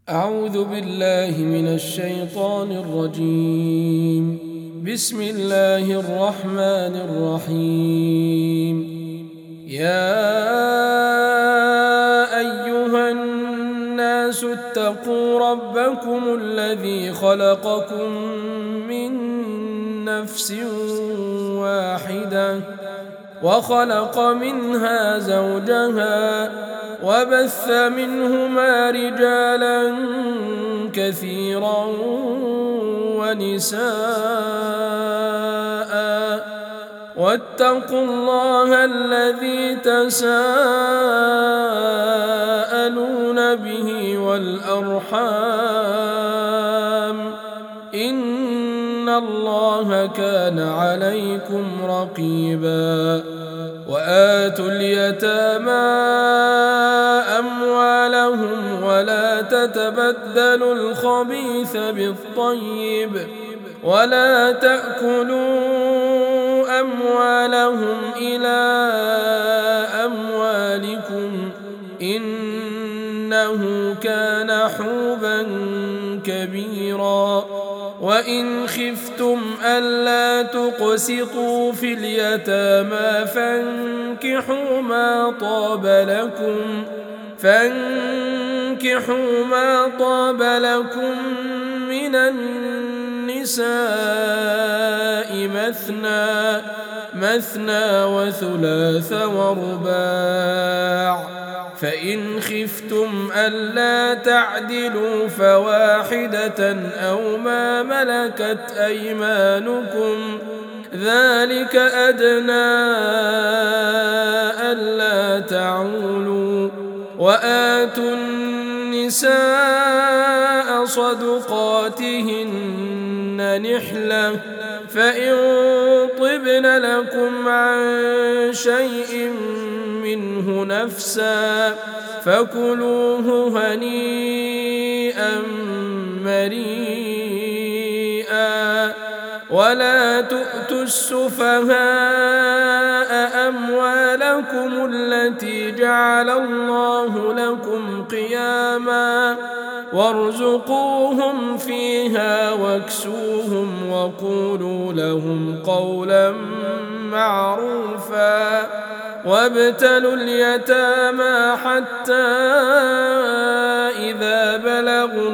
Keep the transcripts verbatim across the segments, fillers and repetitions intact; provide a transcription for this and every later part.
أعوذ بالله من الشيطان الرجيم. بسم الله الرحمن الرحيم. يا أيها الناس اتقوا ربكم الذي خلقكم من نفس واحدة وخلق منها زوجها وبث منهما رجالا كثيرا ونساء واتقوا الله الذي تساءلون به والأرحام إن الله كان عليكم رقيبا. وآتوا اليتامى أموالهم ولا تتبدلوا الخبيث بالطيب ولا تأكلوا أموالهم إلى أموالكم إنه كان حوبا كبيرا. وإن خفتم ألا تقسطوا في اليتامى فانكحوا ما طاب لكم فانكحوا ما طاب لكم من النساء مثنى مثنى وثلاث ورباع. فإن خفتم ألا تعدلوا فواحدة أو ما ملكت أيمانكم ذلك أدنى ألا تعولوا. وآتوا النساء صدقاتهن نحلة فإن طبن لكم عن شيء منه نفسا فكلوه هنيئا مريئا. ولا تؤتوا السفهاء أموالكم التي جعل الله لكم قياما وارزقوهم فيها واكسوهم وقولوا لهم قولا معروفا. وابتلوا اليتامى حتى إذا بلغوا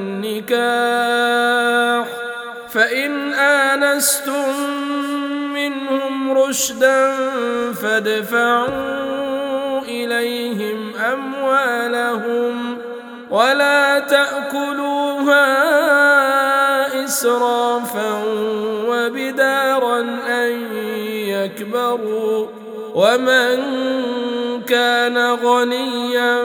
النكاح فإن آنستم منهم رشدا فادفعوا إليهم أموالهم ولا تأكلوها إسرافا وبدارا أن يكبروا. ومن كان غنيا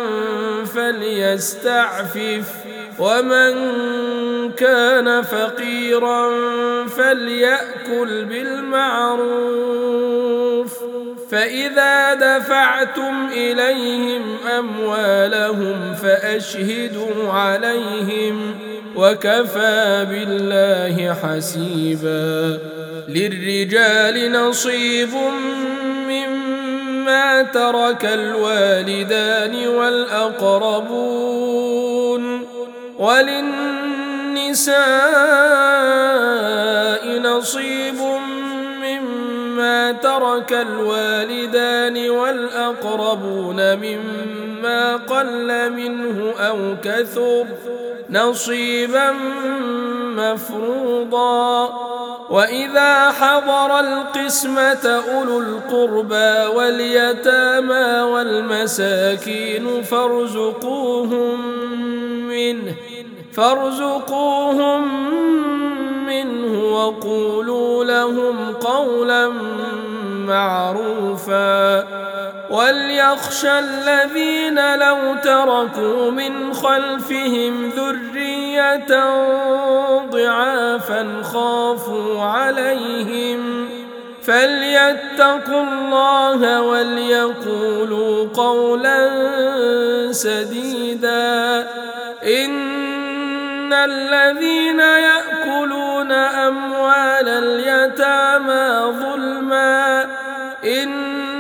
فليستعفف ومن كان فقيرا فليأكل بالمعروف. فإذا دفعتم إليهم أموالهم فأشهدوا عليهم وكفى بالله حسيبا. للرجال نصيب مما ترك الوالدان والأقربون وللنساء نصيب مما ترك الوالدان والأقربون مما قل منه أو كثر نصيبا مفروضا. وإذا حضر القسمة أولو القربى واليتامى والمساكين فارزقوهم منه فارزقوهم منه وقولوا لهم قولا معروفا. وليخشى الذين لو تركوا من خلفهم ذرية ضعافا خافوا عليهم فليتقوا الله وليقولوا قولا سديدا. إن الذين يأكلون أموال اليتامى ظلما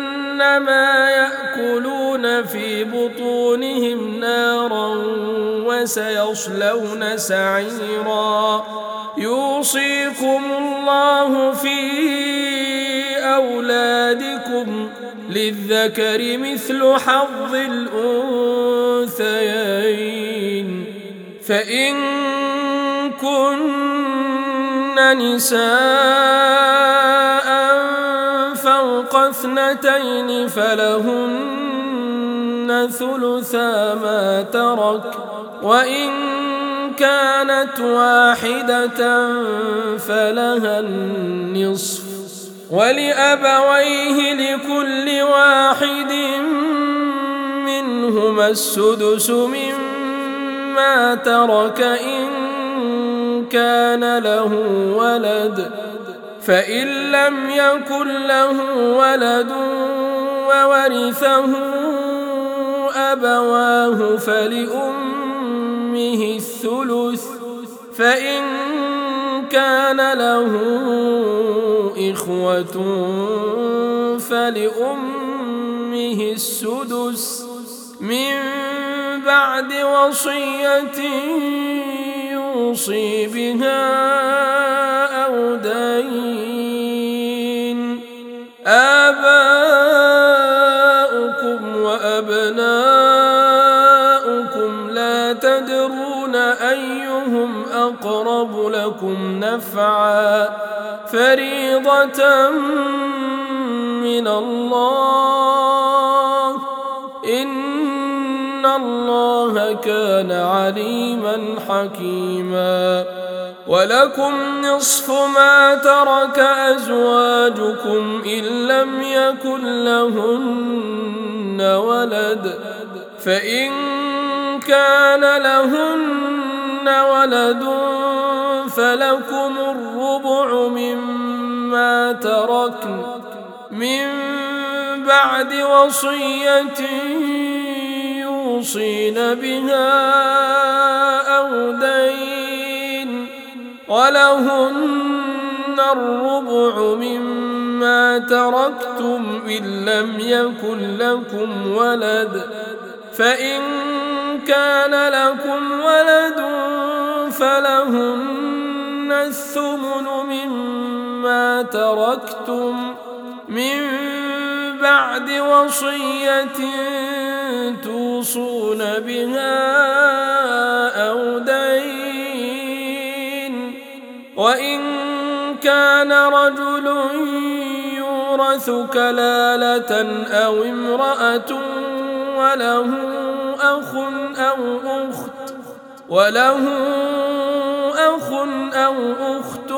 إنما يأكلون في بطونهم نارا وسيصلون سعيرا. يوصيكم الله في أولادكم للذكر مثل حظ الأنثيين، فإن كن نساء فوق اثنتين فلهن ثلثا ما ترك، وإن كانت واحدة فلها النصف، ولأبويه لكل واحد منهما السدس مما ترك إن كان له ولد، فإن لم يكن له ولد وورثه أبواه فلأمه الثلث، فإن كان له إخوة فلأمه السدس من بعد وصية يوصي بها أو دين. آباؤكم وأبناؤكم لا تدرون أيهم أقرب لكم نفعا، فريضة من الله، إن الله كان عليما حكيما. ولكم نصف ما ترك أزواجكم إن لم يكن لهن ولد، فإن كان لهن ولد فلكم الربع مما تركن من بعد وصية يوصين بها أو دين، ولهن الربع مما تركتم إن لم يكن لكم ولد، فإن كان لكم ولد فلهن الثمن مما تركتم من بعد وصية توصون بها أو دين. وإن كان رجل يورث كلالة أو امرأة وله أخ أو أخت وله أخ أو أخت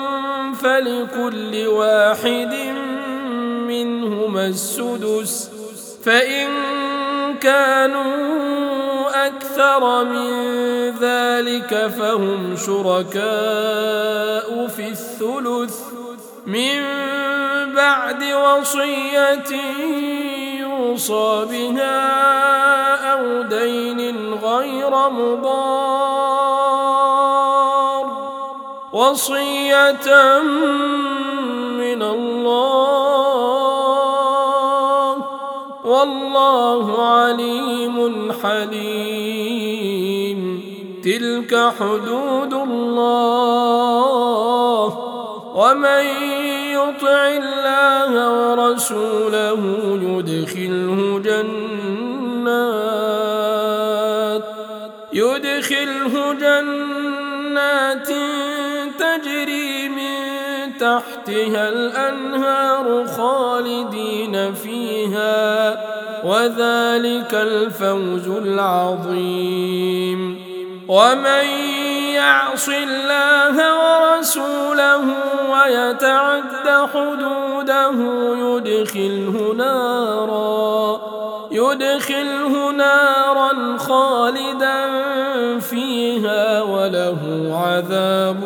فلكل واحد منهما السدس، فإن كانوا أكثر من ذلك فهم شركاء في الثلث من بعد وصية يوصى بها أو دين غير مضار، وصية من الله، والله عليم حليم. تلك حدود الله، ومن يطع الله ورسوله يدخله جنات يدخله جنات تجري من تحتها الأنهار خالدين فيها، وذلك الفوز العظيم. ومن يعص الله ورسوله ويتعد حدوده يدخله نارا يدخله نارا خالدا فيها وله عذاب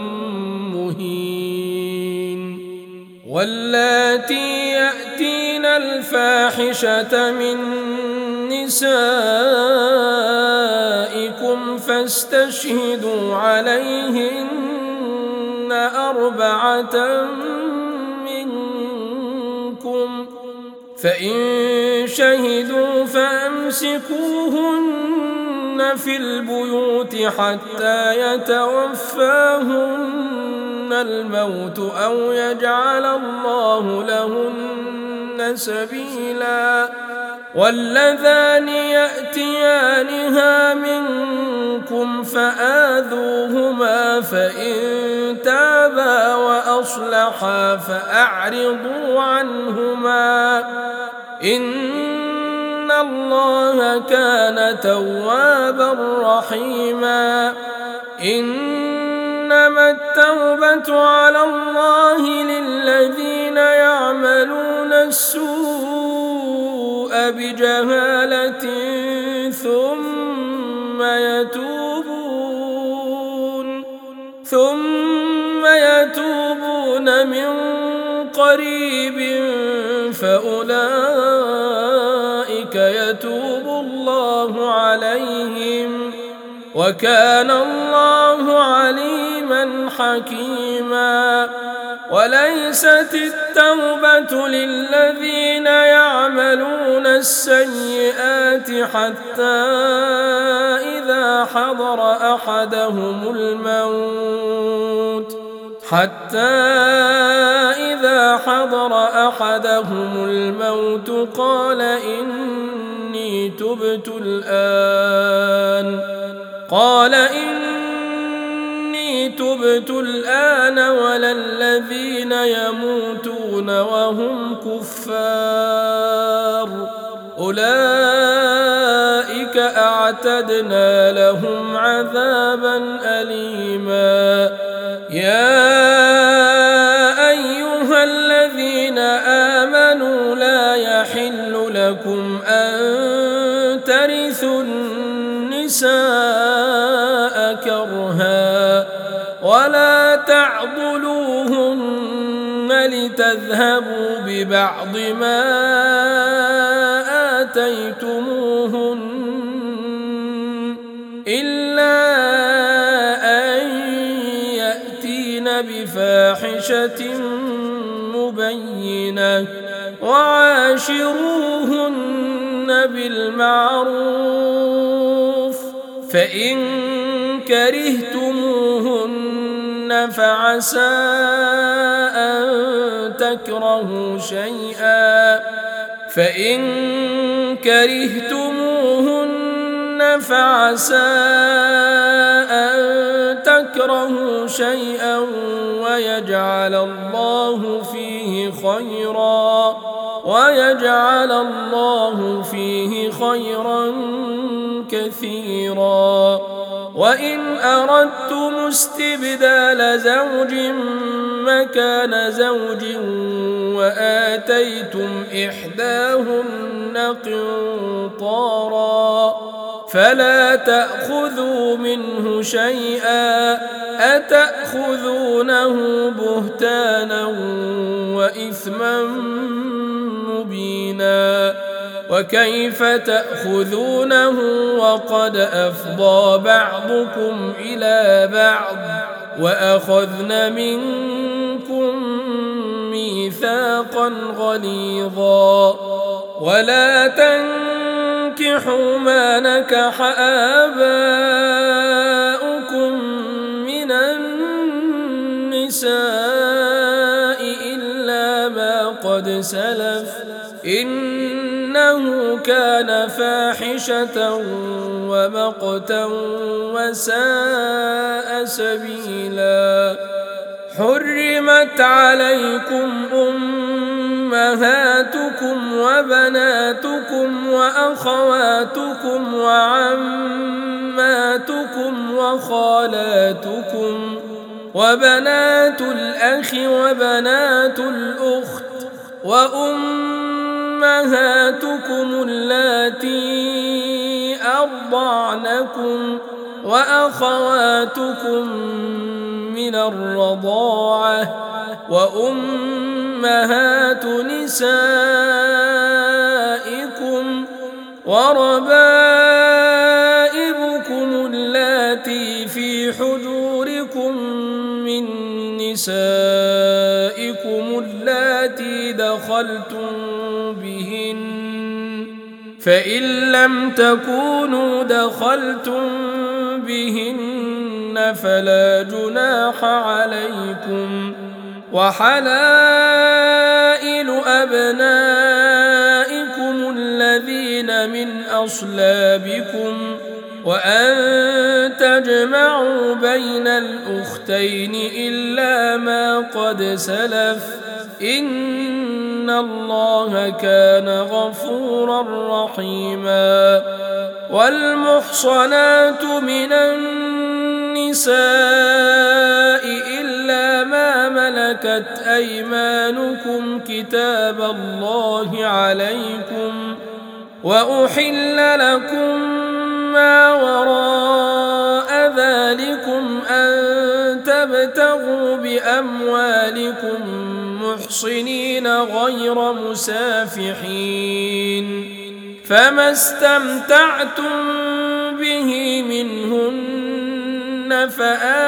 مهين. واللاتي يأتين الفاحشة من نسائكم فاستشهدوا عليهن أربعة منكم، فإن شهدوا فأمسكوهن في البيوت حتى يتوفاهن الموت أو يجعل الله لهن سبيلا واللذان يأتيانها منكم فآذوهما فإن تابا وأصلحا فأعرضوا عنهما إن الله كان توابا رحيما إنما التوبة على الله للذين يعملون السوء بجهالة ثم يتوبون ثم يتوبون من قريب فأولئك يتوب الله عليهم وكان الله عليما حكيما وليست التوبة للذين يعملون السيئات حتى إذا حضر أحدهم الموت حتى إذا حضر أحدهم الموت قال إني تبت الآن قال إني تبت الآن ولا الذين يموتون وهم كفار أولئك أعتدنا لهم عذابا أليما يا أيها الذين آمنوا لا يحل لكم أن ترثوا النساء كرها ولا تعضلوهن لتذهبوا ببعض ما آتيتموهن إلا أن يأتين بفاحشة مبينة وعاشروهن بالمعروف فإن كرهتموهن فعسى أن تكرهوا شيئا فإن كرهتموهن فعسى أن تكرهوا شيئا ويجعل الله فيه خيرا ويجعل الله فيه خيرا كثيرا وإن أردتم استبدال زوج مكان زوج وآتيتم إحداهن قنطارا فلا تأخذوا منه شيئا أتأخذونه بهتانا وإثما مبينا وكيف تأخذونه وقد أفضى بعضكم إلى بعض وأخذن منكم ميثاقا غليظا ولا تنكحوا ما نكح آباؤكم من النساء إلا ما قد سلف إنه كان فاحشة ومقتا وساء سبيلا حرمت عليكم أمهاتكم وبناتكم وأخواتكم وعماتكم وخالاتكم وبنات الأخ وبنات الأخت وأمهاتكم اللاتي أرضعنكم وأخواتكم من الرضاعة وأمهات نسائكم وربائبكم اللاتي في حجوركم من نسائكم اللاتي دخلتم بهن فإن لم تكونوا دخلتم بهن فلا جناح عليكم وحلائل أبنائكم الذين من أصلابكم وأن تجمعوا بين الأختين إلا ما قد سلف إن الله كان غفورا رحيما والمحصنات من النساء إلا ما ملكت أيمانكم كتاب الله عليكم وأحل لكم ما وراء ذلكم أن تبتغوا بأموالكم محصنين غير مسافحين فما استمتعتم به منهن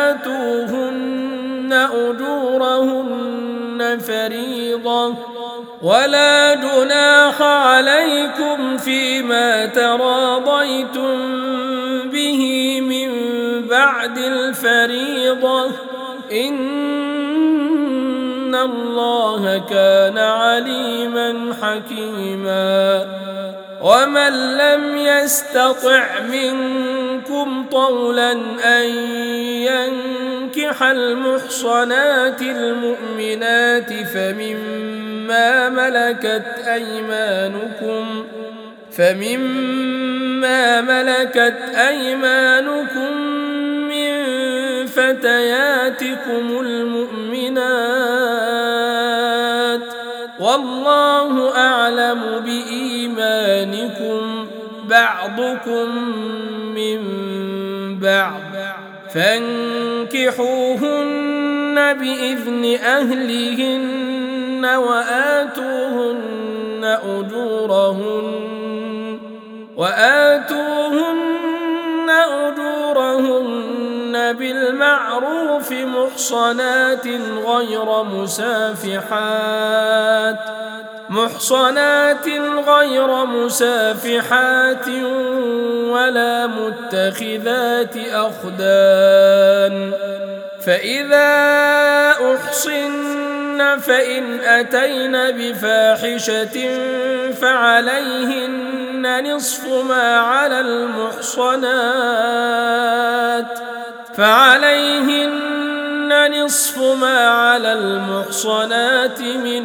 فآتوهن أجورهن فريضة ولا جناح عليكم فيما تراضيتم به من بعد الفريضة إن الله كان عليما حكيما ومن لم يستطع منكم طولا أن ينكح المحصنات المؤمنات فمما ملكت أيمانكم فمما ملكت أيمانكم من فتياتكم المؤمنات والله أعلم بإيمانكم بعضكم من بعض فانكحوهن بإذن أهلهن وآتوهن أجورهن وآتوهن أجورهن بالمعروف محصنات غير مسافحات محصنات غير مسافحات ولا متخذات أخدان فإذا أحصن فإن أتين بفاحشة فعليهن نصف ما على المحصنات فعليهن نصف ما على المحصنات من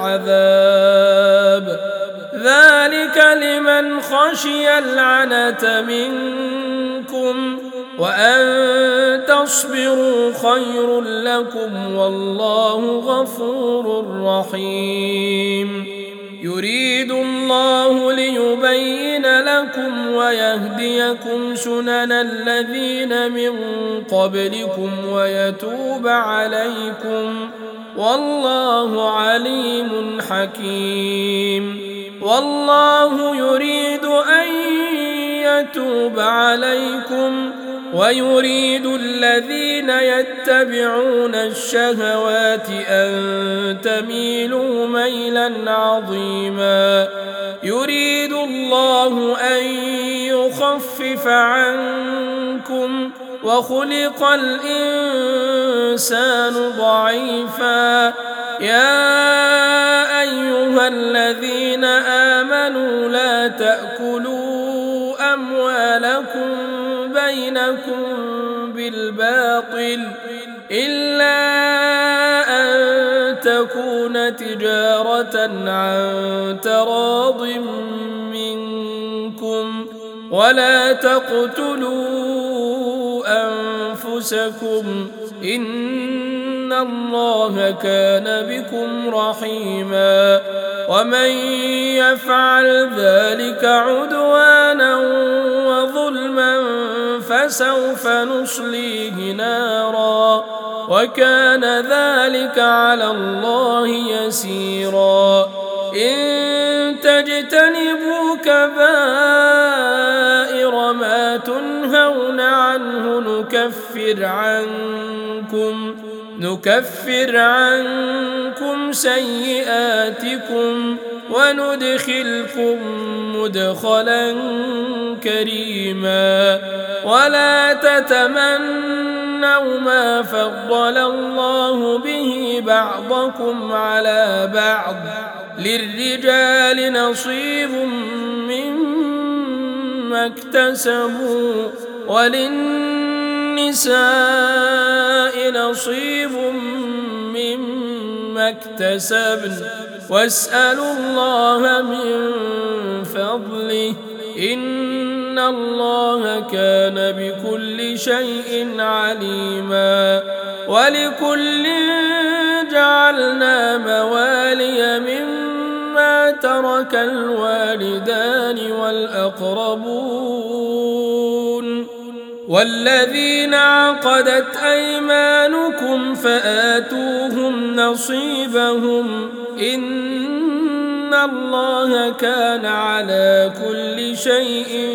العذاب ذلك لمن خشي العنة منكم وأن تصبروا خير لكم والله غفور رحيم يريد الله ليبين لكم ويهديكم سنن الذين من قبلكم ويتوب عليكم والله عليم حكيم والله يريد أن يتوب عليكم ويريد الذين يتبعون الشهوات أن تميلوا ميلا عظيما يريد الله أن يخفف عنكم وخلق الإنسان ضعيفا يا أيها الذين آمنوا لا تأكلوا أموالكم بينكم بالباطل إلا أن تكون تجارة عن تراض منكم ولا تقتلوا أنفسكم إن الله كان بكم رحيما ومن يفعل ذلك عدوانا وظلما فسوف نصليه نارا وكان ذلك على الله يسيرا إن تجتنبوا كبائر ما تنهون عنه نكفر عنكم نكفر عنكم سيئاتكم وندخلكم مدخلا كريما ولا تتمنوا ما فضل الله به بعضكم على بعض للرجال نصيب مما اكتسبوا وللنساء نصيب مما اكتسبن واسألوا الله من فضله إن الله كان بكل شيء عليما ولكل جعلنا موالي مما ترك الوالدان والأقربون والذين عقدت أيمانكم فآتوهم نصيبهم إن الله كان على كل شيء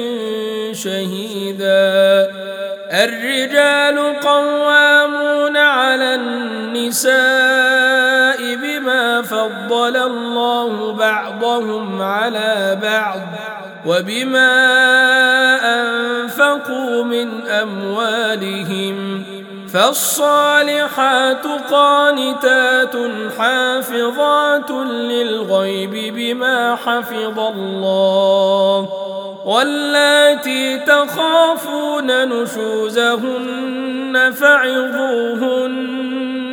شهيدا الرجال قوامون على النساء بما فضل الله بعضهم على بعض وبما أنفقوا من أموالهم فالصالحات قانتات حافظات للغيب بما حفظ الله واللاتي تخافون نشوزهن فعظوهن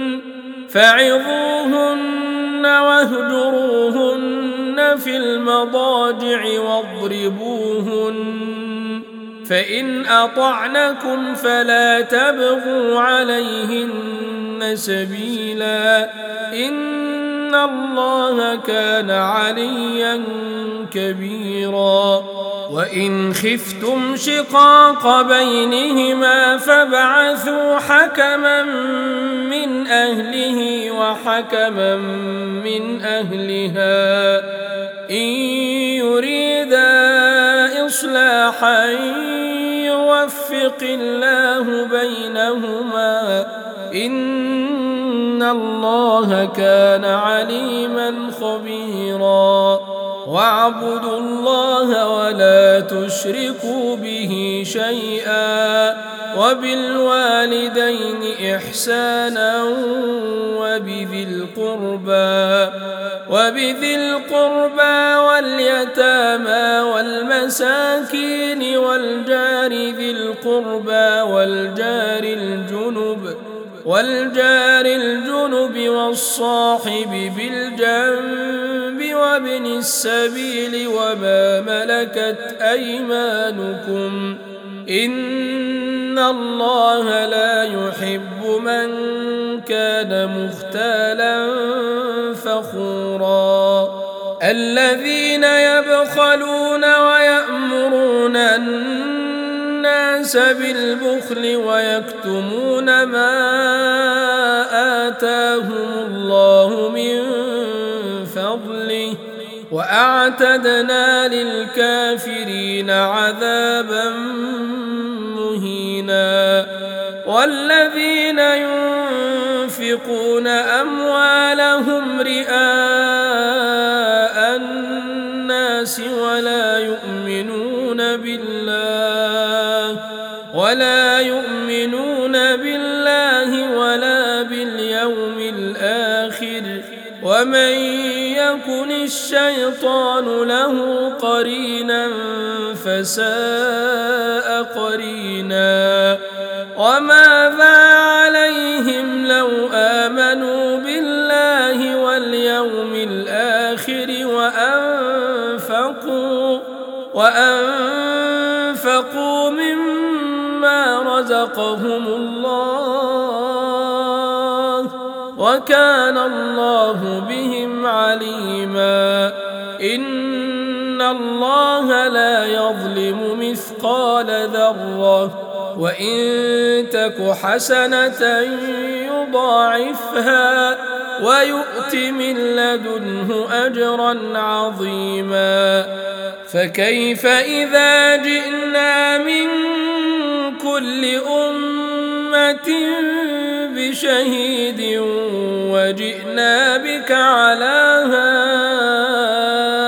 فعظوهن واهجروهن في المضاجع واضربوهن فإن أطعنكم فلا تبغوا عليهن سبيلا إن الله كان عليا كبيرا وإن خفتم شقاق بينهما فابعثوا حكما من أهله وحكما من أهلها إن يريدا إصلاحا يوفق الله بينهما إن الله كان عليما خبيرا واعبدوا الله ولا تشركوا به شيئا وبالوالدين إحسانا وبذي القربى وبذي القربى واليتامى والمساكين والجار ذي القربى والجار الجنب والجار الجنب والصاحب بالجنب وابن السبيل وما ملكت أيمانكم إن الله لا يحب من كان مختالا فخورا الذين يبخلون ويأمرون الناس بالبخل ويكتمون ما آتاهم الله من فضله وأعتدنا للكافرين عذابا مهينا والذين ينفقون أموالهم رئاء الناس ولا يؤمنون بالله ولا يؤمنون بالله ولا باليوم الآخر ومن يكن الشيطان له قرينا فساء قرينا وماذا عليهم لو آمنوا بالله واليوم الآخر وأنفقوا وأنفقوا مما رزقهم الله وكان الله بهم عليما إن الله لا يظلم مثقال ذرة وإن تك حسنة يضاعفها ويؤت من لدنه أجرا عظيما فكيف إذا جئنا من كل أمة بشهيد وجئنا بك على هؤلاء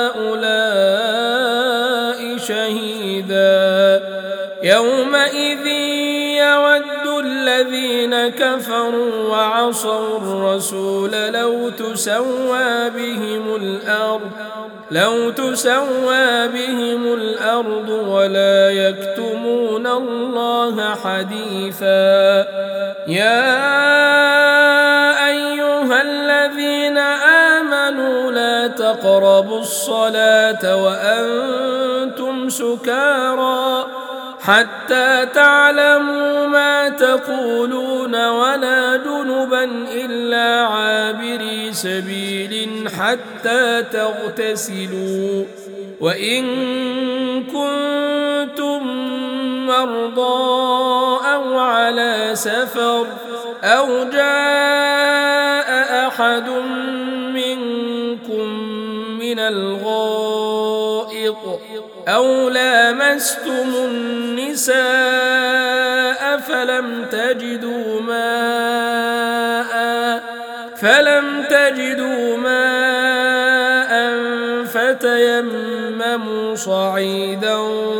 الذين كفروا وعصوا الرسول لو تسوى بهم الأرض لو تسوى بهم الأرض ولا يكتمون الله حديثا. يا أيها الذين آمنوا لا تقربوا الصلاة وأنتم سكارى حتى تعلموا ما تقولون ولا جنبا إلا عابري سبيل حتى تغتسلوا وإن كنتم مرضى أو على سفر أو جاء أحد منكم من الغائط أو لامستم النساء فلم تجدوا ماء فلم تجدوا ماء فتيمموا صعيدا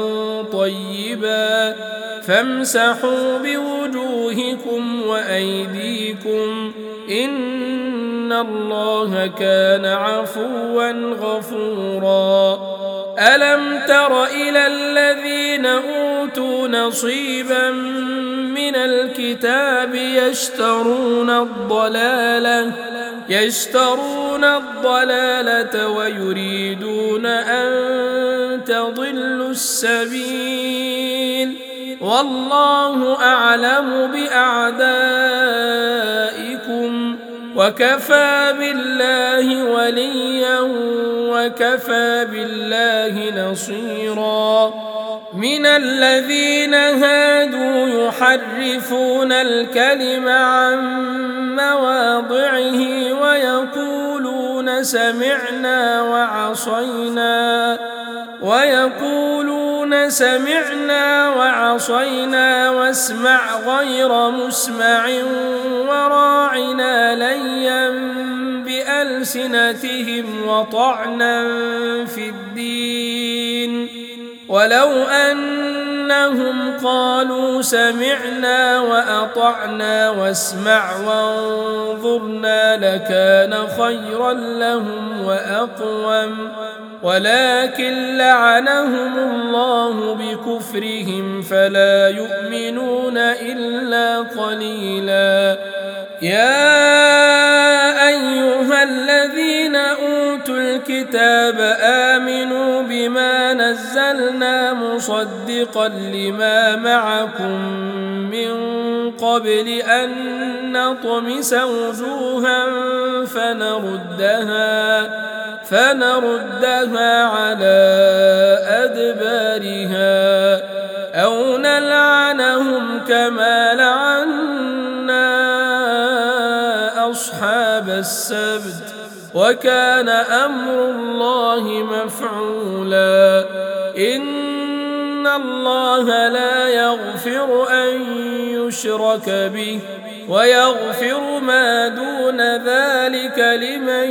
طيبا فامسحوا بوجوهكم وأيديكم إن الله كان عفوا غفورا. ألم تر إلى الذين أوتوا نصيبا من الكتاب يشترون الضلالة يشترون الضلالة ويريدون أن تضلوا السبيل والله أعلم بأعدائكم وكفى بالله وليا وكفى بالله نصيرا. من الذين هادوا يحرفون الكلم عن مواضعه ويقولون سمعنا وعصينا ويقولون سمعنا وعصينا واسمع غير مسمع وراعنا ليا بألسنتهم وطعنا في الدين ولو أنهم قالوا سمعنا وأطعنا واسمع وانظرنا لكان خيرا لهم وأقوم ولكن لعنهم الله بكفرهم فلا يؤمنون إلا قليلا. يا أيها الذين أوتوا الكتاب آمنوا بما نزلنا مصدقا لما معكم من قبل أن نطمس وجوها فنردها فنردها على أدبارها أو نلعنهم كما لعنا أصحاب السبت وكان أمر الله مفعولا. إن الله لا يغفر أن يشرك به ويغفر ما دون ذلك لمن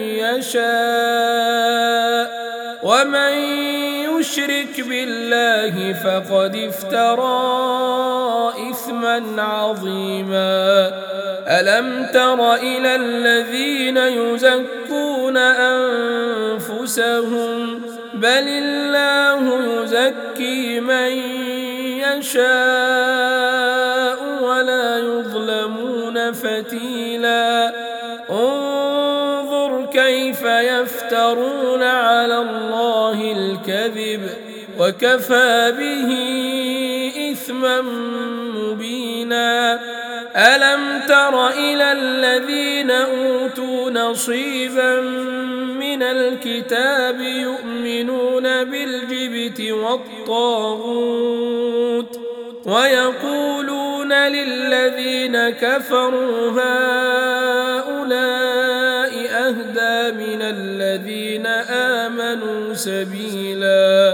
يشاء ومن يشرك بالله فقد افترى إثما عظيما. ألم تر إلى الذين يزكون أنفسهم بل الله يزكي من يشاء ولا يظلمون فتيلا. انظر كيف يفترون على الله الكذب وكفى به إثما مبينا. ألم تر إلى الذين أوتوا نصيبا من الكتاب يؤمنون بالجبت والطاغوت ويقولون للذين كفروا هؤلاء أهدى من الذين آمنوا سبيلا.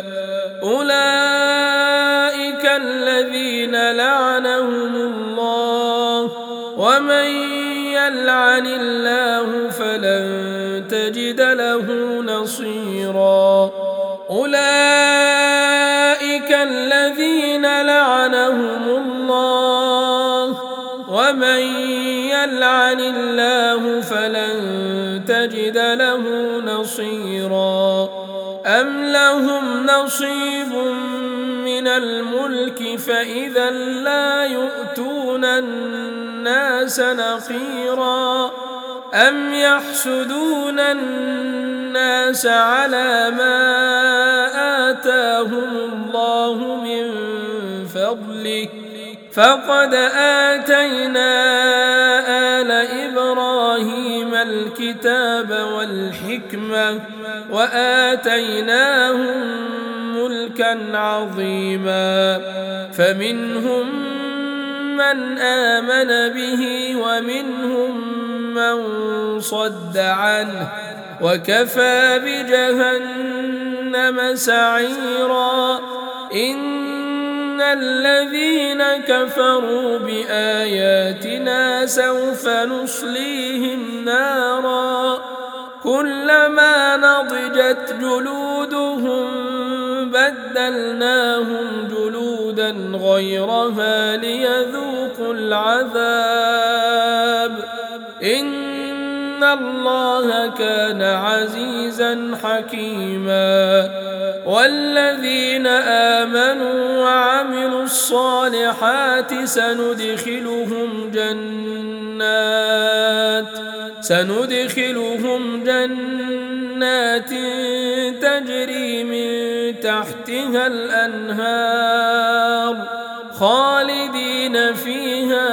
أولئك الذين لعنهم الله ومن يلعن الله فلن تجد له نصيرا. أولئك الذين لعنهم الله ومن يلعن الله فلن تجد له نصيرا أم لهم نصيب من الملك فإذا لا يؤتون الناس نقيرا أم يحسدون الناس على ما آتاهم الله من فضله فقد آتينا آل إبراهيم الكتاب والحكمة وآتيناهم ملكا عظيما فمنهم من آمن به ومنهم من صد عنه وكفى بجهنم سعيرا إن الذين كفروا بآياتنا سوف نصليهم نارا كلما نضجت جلودهم بدلناهم جلودا غيرها ليذوقوا العذاب إن الله كان عزيزا حكيما والذين آمنوا وعملوا الصالحات سندخلهم جنات سندخلهم جنات تجري من تحتها الأنهار خالدين فيها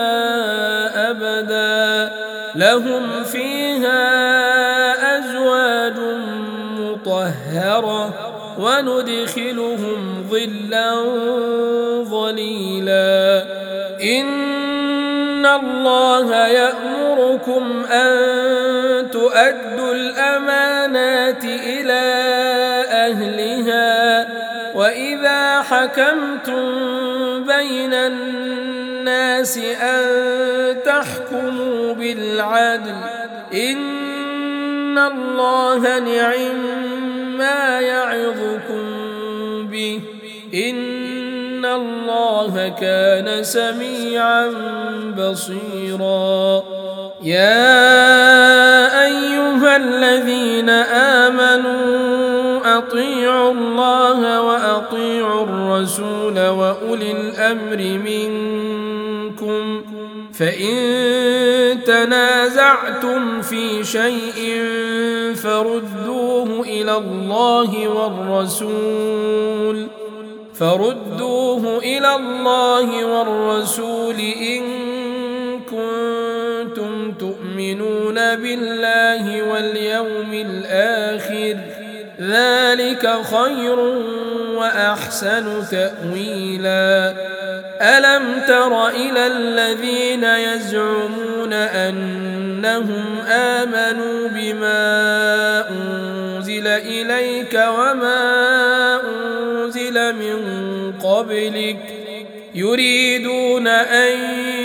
أبدا لهم فيها أزواج مطهرة وندخلهم ظلا ظليلا إن الله يأمركم أن تؤدوا الأمانات إلى أهلها وإذا حكمتم بين الناس أن تحكموا بالعدل إن الله نعم ما يعظكم به إن الله كان سميعا بصيرا يا أيها الذين آمنوا أطيعوا الله وأطيعوا الرسول وأولي الأمر منكم فإن تنازعتم في شيء فردوه إلى الله والرسول فردوه إلى الله والرسول إن كنتم تؤمنون بالله واليوم الآخر ذلك خير وأحسن تأويلا ألم تر إلى الذين يزعمون أنهم آمنوا بما أنزل إليك وما أنزل من قبلك يريدون أن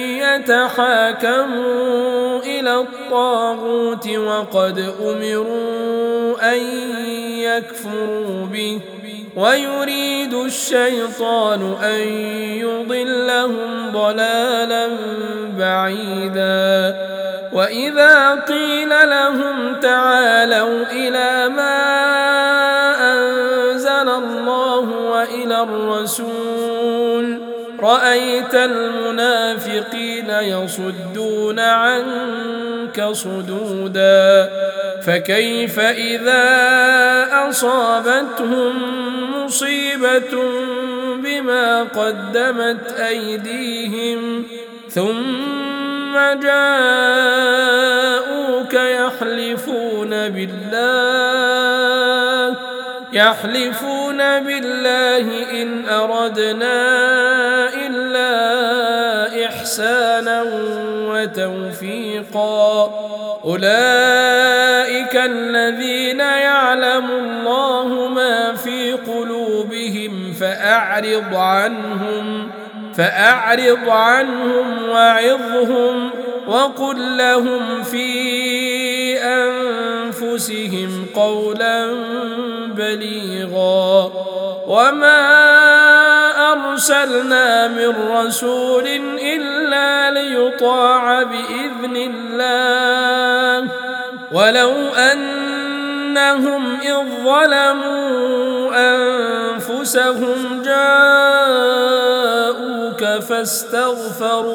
يتحاكموا إلى الطاغوت وقد أمروا أن يكفروا به ويريد الشيطان أن يضلهم ضلالا بعيدا وإذا قيل لهم تعالوا إلى ما أنزل الله وإلى الرسول رأيت المنافقين يصدون عنك صدودا فكيف إذا أصابتهم مصيبة بما قدمت أيديهم ثم جاءوك يحلفون بالله يحلفون بالله إن أردنا إلا إحسانا وتوفيقا أولئك الذين يعلم الله ما في قلوبهم فأعرض عنهم فأعرض عنهم وعظهم وقل لهم في أنفسهم قولا بليغا وما أرسلنا من رسول إلا ليطاع يطاع بإذن الله. ولو أنهم إذ ظلموا أنفسهم جاءوك فاستغفروا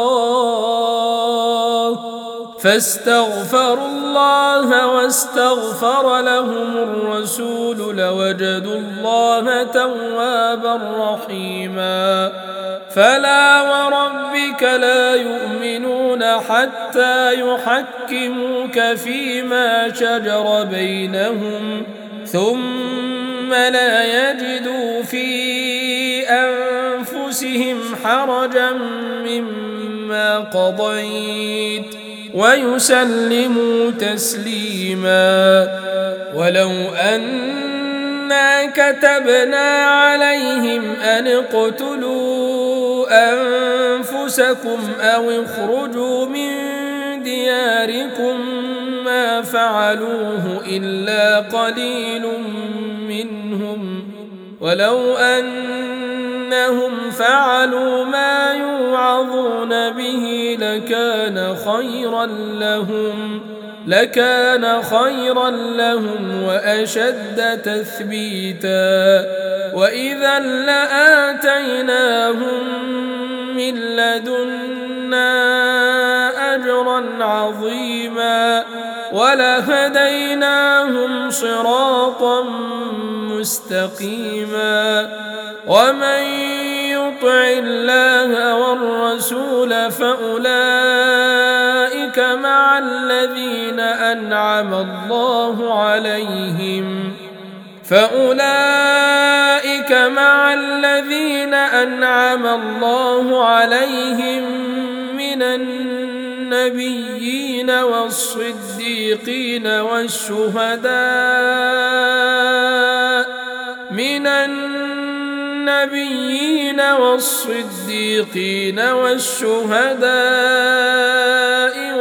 الله فاستغفروا الله واستغفر لهم الرسول لوجدوا الله توابا رحيما. فلا وربك لا يؤمنون حتى يحكموك فيما شجر بينهم ثم لا يجدوا في أنفسهم حرجا مما قضيت ويسلموا تسليما. ولو أنا كتبنا عليهم أن اقتلوا أنفسكم أو اخرجوا من دياركم ما فعلوه إلا قليل منهم ولو أنهم فعلوا ما يوعظون به لكان خيرا لهم لكان خيرا لهم وأشد تثبيتا. وإذا لآتيناهم من لدنا أجرا عظيما ولهديناهم صراطا مستقيما. ومن يطع الله والرسول فأولئك مع الذين أنعم الله عليهم فأولئك مع الذين أنعم الله عليهم من النبيين والصديقين والشهداء من النبيين والصديقين والشهداء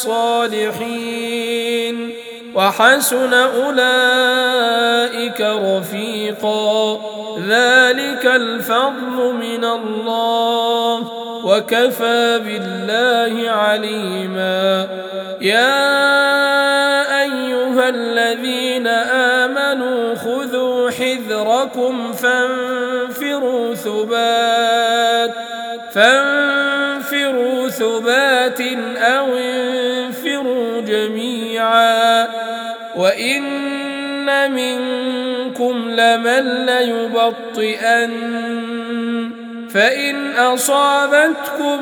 والصالحين وحسن أولئك رفيقا. ذلك الفضل من الله وكفى بالله عليما. يا أيها الذين آمنوا خذوا حذركم فانفروا ثبات فانفروا ثبات أو انفروا جميعا. وإن منكم لمن ليبطئن فإن أصابتكم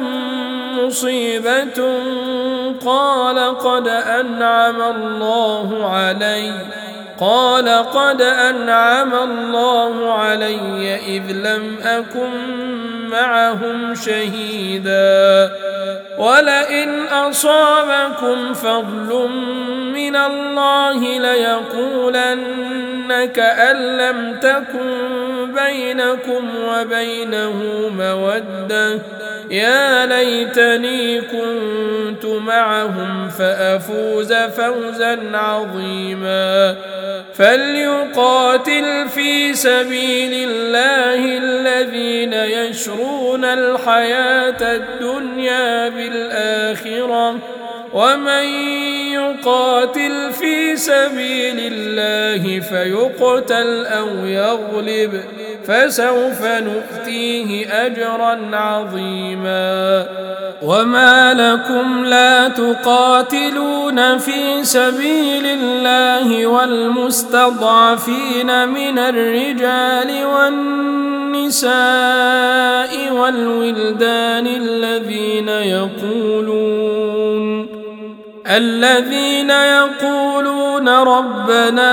مصيبة قال قد أنعم الله علي قال قد أنعم الله علي إذ لم أكن معهم شهيدا. ولئن أصابكم فضل من الله ليقولن كأن لم تكن بينكم وبينه مودة يا ليتني كنت معهم فأفوز فوزا عظيما. فليقاتل في سبيل الله الذين يشرون الحياة الدنيا بالآخرة ومن يقاتل في سبيل الله فيقتل أو يغلب فسوف نؤتيه أجرا عظيما. وما لكم لا تقاتلون في سبيل الله والمستضعفين من الرجال والنساء والولدان الذين يقولون الذين يقولون ربنا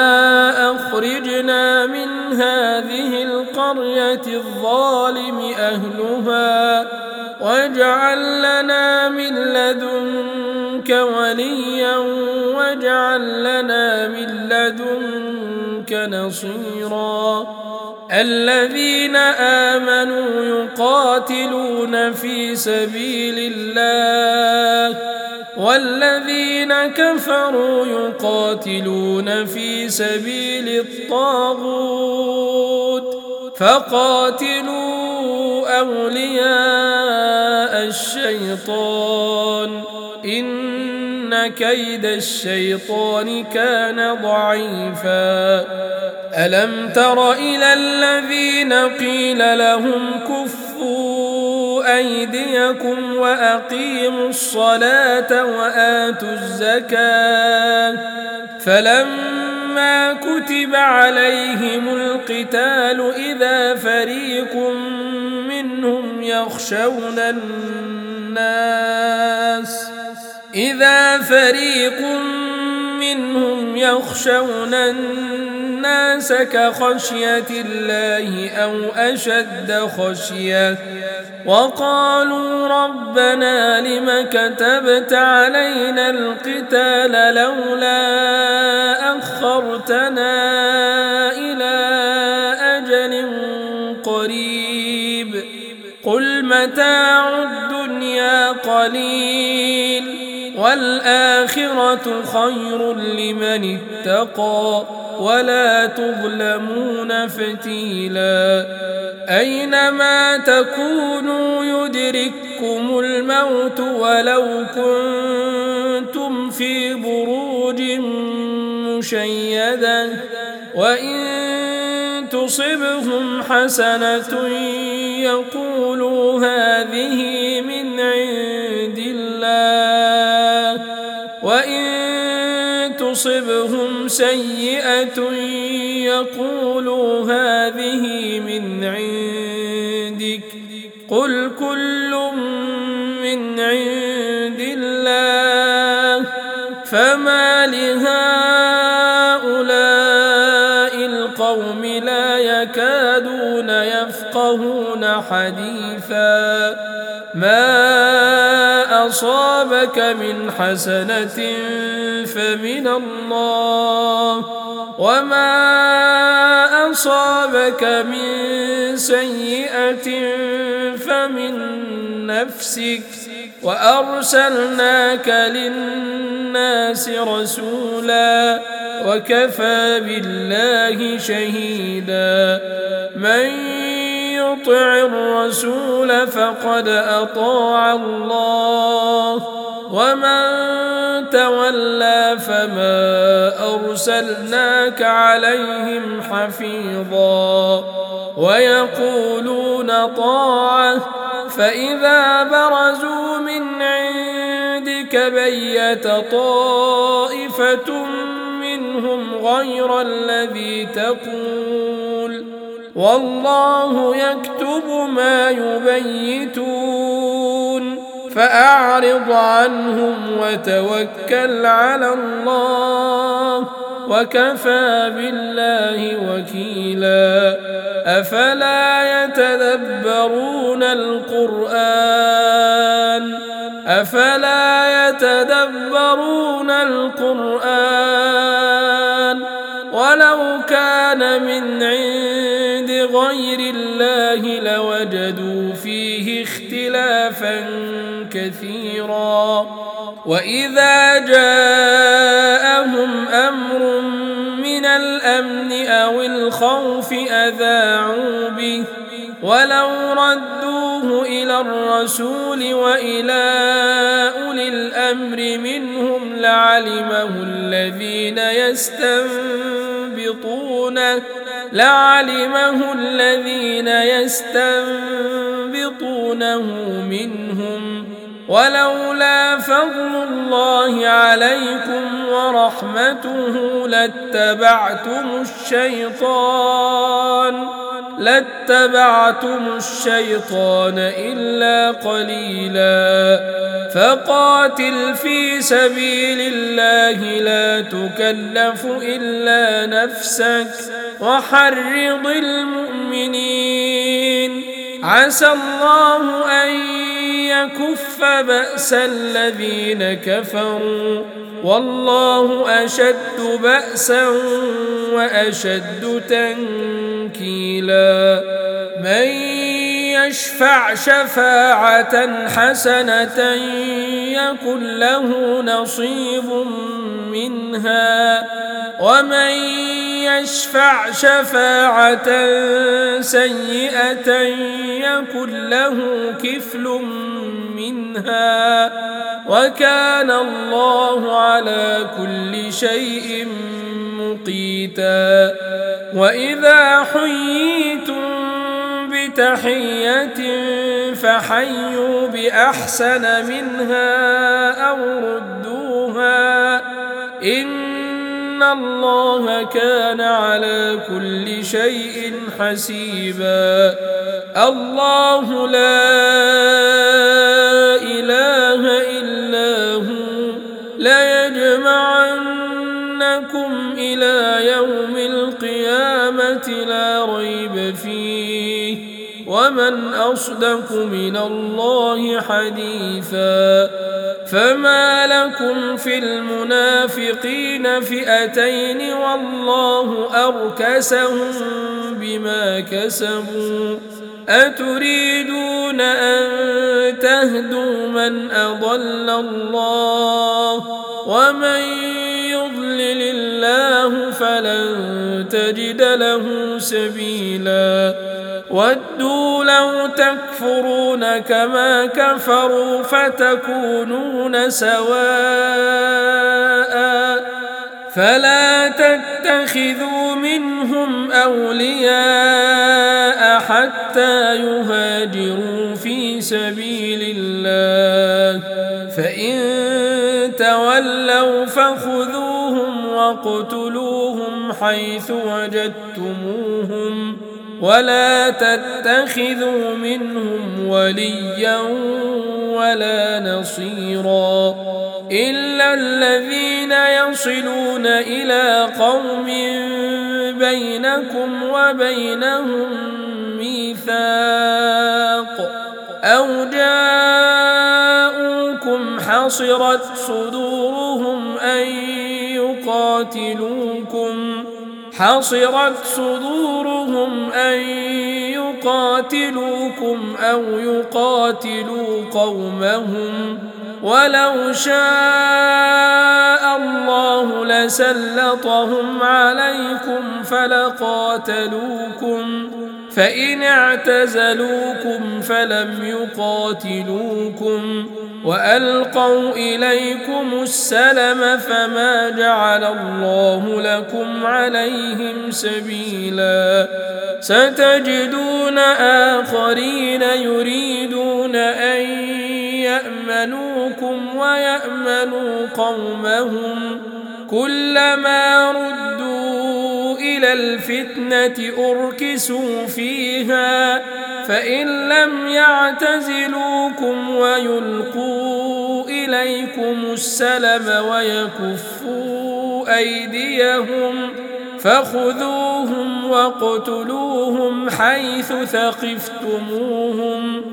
أخرجنا من هذه القرية الظالم أهلها واجعل لنا من لدنك وليا واجعل لنا من لدنك نصيرا. الذين آمنوا يقاتلون في سبيل الله والذين كفروا يقاتلون في سبيل الطاغوت فقاتلوا أولياء الشيطان إن كيد الشيطان كان ضعيفا ألم تر إلى الذين قيل لهم كفوا أيديكم وأقيموا الصلاة وآتوا الزكاة فلما كتب عليهم القتال إذا فريق منهم يخشون الناس إذا فريق منهم يخشون الناس كخشية الله أو أشد خشية وقالوا ربنا لم كتبت علينا القتال لولا أخرتنا إلى أجل قريب قل متاع الدنيا قليل والآخرة خير لمن اتقى ولا تظلمون فتيلا أينما تكونوا يدرككم الموت ولو كنتم في بروج مشيدة وإن تصبهم حسنة يقولوا هذه من عند الله وإن تصبهم سيئة يقولوا هذه من عندك قل كل من عند الله فما لهؤلاء القوم لا يكادون يفقهون حديثا ما أصابك من حسنة فمن الله وما أصابك من سيئة فمن نفسك وأرسلناك للناس رسولا وكفى بالله شهيدا من يطع الرسول فقد أطاع الله ومن تولى فما أرسلناك عليهم حفيظا ويقولون طاعة فإذا برزوا من عندك بيت طائفة منهم غير الذي تقول والله يكتب ما يبيتون فأعرض عنهم وتوكل على الله وكفى بالله وكيلا أفلا يتدبرون القرآن أفلا يتدبرون القرآن ولو كان من عند غير الله لوجدوا فيه اختلافا كثيرا وإذا جاءهم أمر من الأمن أو الخوف أذاعوا به ولو ردوه إلى الرسول وإلى أولي الأمر منهم لعلمه الذين يستنبطونه لعلمه الذين يستنبطونه منهم ولولا فضل الله عليكم ورحمته لاتبعتم الشيطان لاتبعتم الشيطان إلا قليلا فقاتل في سبيل الله لا تكلف إلا نفسك وحرض المؤمنين عسى الله أن يكف بأس الذين كفروا والله أشد بأسا وأشد تنكيلا من يشفع شفاعة حسنة يكن له نصيب منها ومن يشفع شفاعة سيئة يكن له كفل منها وكان الله على كل شيء مقيتا. وإذا حييتم بتحية فحيوا بأحسن منها أو ردوها إن الله كان على كل شيء حسيبا. الله لا إله إلا هو ليجمعنكم إلى يوم القيامة لا ريب فيه ومن أصدق من الله حديثا. فما لكم في المنافقين فئتين والله أركسهم بما كسبوا أتريدون أن تهدوا من أضل الله ومن يضلل الله فلن تجد له سبيلا. ودوا لو تكفرون كما كفروا فتكونون سواء فلا تتخذوا منهم أولياء حتى يهاجروا في سبيل الله فإن تولوا فخذوهم واقتلوهم حيث وجدتموهم ولا تتخذوا منهم وليا ولا نصيرا إلا الذين يصلون إلى قوم بينكم وبينهم ميثاق أو جاءوكم حصرت صدورهم أن يقاتلوكم حصرت صدورهم أن يقاتلوكم أو يقاتلوا قومهم ولو شاء الله لسلطهم عليكم فلقاتلوكم فإن اعتزلوكم فلم يقاتلوكم وألقوا إليكم السلم فما جعل الله لكم عليهم سبيلا. ستجدون آخرين يريدون أن يأمنوكم ويأمنوا قومهم كلما ردوا إلى الفتنة أركسوا فيها فإن لم يعتزلوكم ويلقوا إليكم السلم ويكفوا أيديهم فخذوهم واقتلوهم حيث ثقفتموهم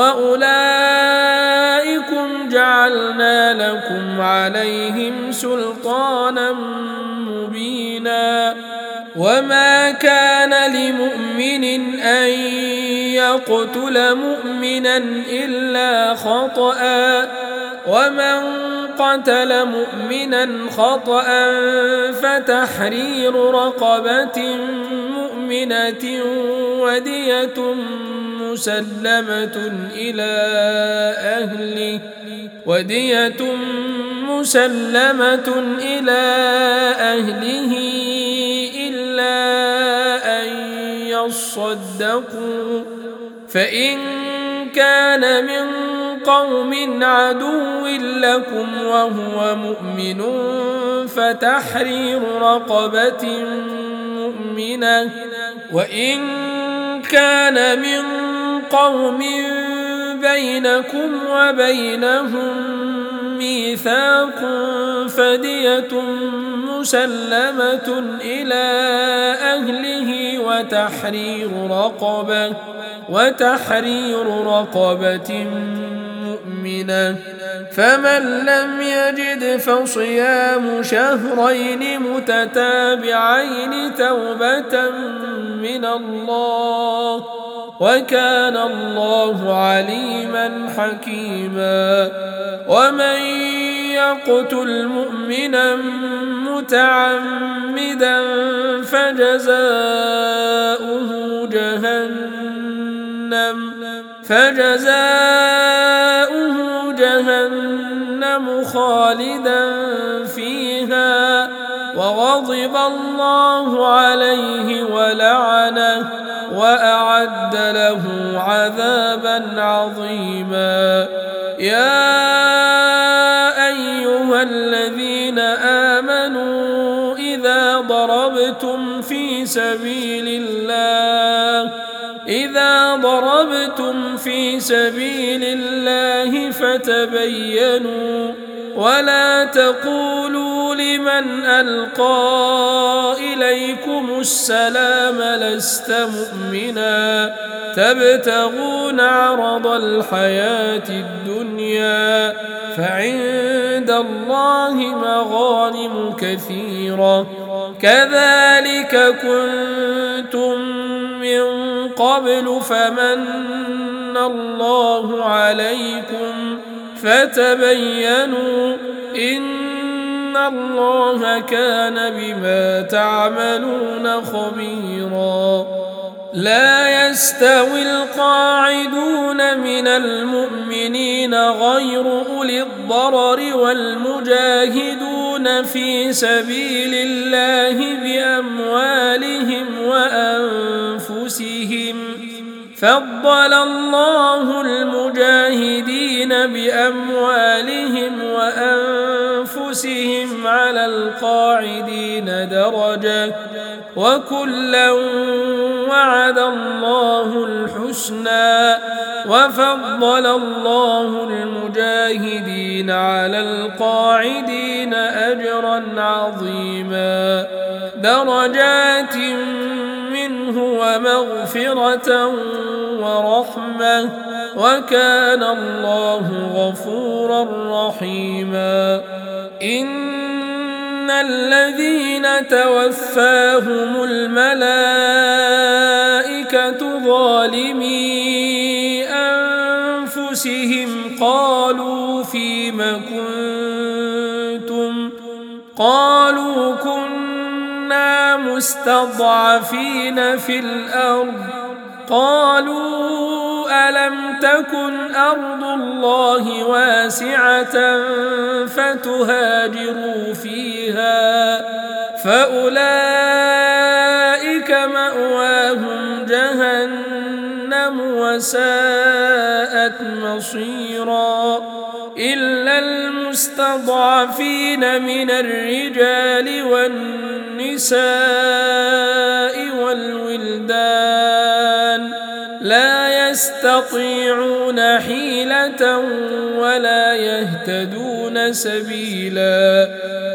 وأولئكم جعلنا لكم عليهم سلطانا مبينا. وما كان لمؤمن أن يقتل مؤمنا إلا خطأ ومن قتل مؤمنا خطأ فتحرير رقبة مؤمنة ودية مسلمة إلى أهله ودية مسلمة إلى أهله إلا أن يصدقوا فإن كان من قوم عدو لكم وهو مؤمن فتحرير رقبة مؤمنة وإن كان من قوم بينكم وبينهم ميثاق فدية مسلمة إلى أهله وتحرير رقبة وتحرير رقبة مؤمنة فمن لم يجد فصيام شهرين متتابعين توبة من الله وكان الله عليما حكيما. ومن يقتل مؤمنا متعمدا فجزاؤه جهنم فجزاؤه جهنم خالدا فيها وغضب الله عليه ولعنه وأعد له عذابا عظيما. يا أيها الذين آمنوا إذا ضربتم في سبيل الله إذا ضربتم في سبيل الله فتبينوا ولا تقولوا لمن ألقى إليكم السلام لست مؤمنا تبتغون عرض الحياة الدنيا فعند الله مغانم كثيرة كذلك كنتم من قبل فمن الله عليكم فتبينوا إن الله كان بما تعملون خبيرا. لا يستوي القاعدون من المؤمنين غير أولي الضرر والمجاهدون في سبيل الله بأموالهم وأنفسهم فضل الله المجاهدين بأموالهم وأنفسهم على القاعدين درجة وكلا وعد الله الحسنى وفضل الله المجاهدين على القاعدين أجرا عظيما درجات منه ومغفرة ورحمة وكان الله غفورا رحيما. إن الذين توفاهم الملائكة ظالمي أنفسهم قالوا فيم كنتم قالوا كنا مستضعفين في الأرض قالوا ألم تكن أرض الله واسعة فتهاجروا فيها فأولئك مأواهم جهنم وساءت مصيرا إلا المستضعفين من الرجال والنساء والولدان لا يستطيعون حيلة ولا يهتدون سبيلا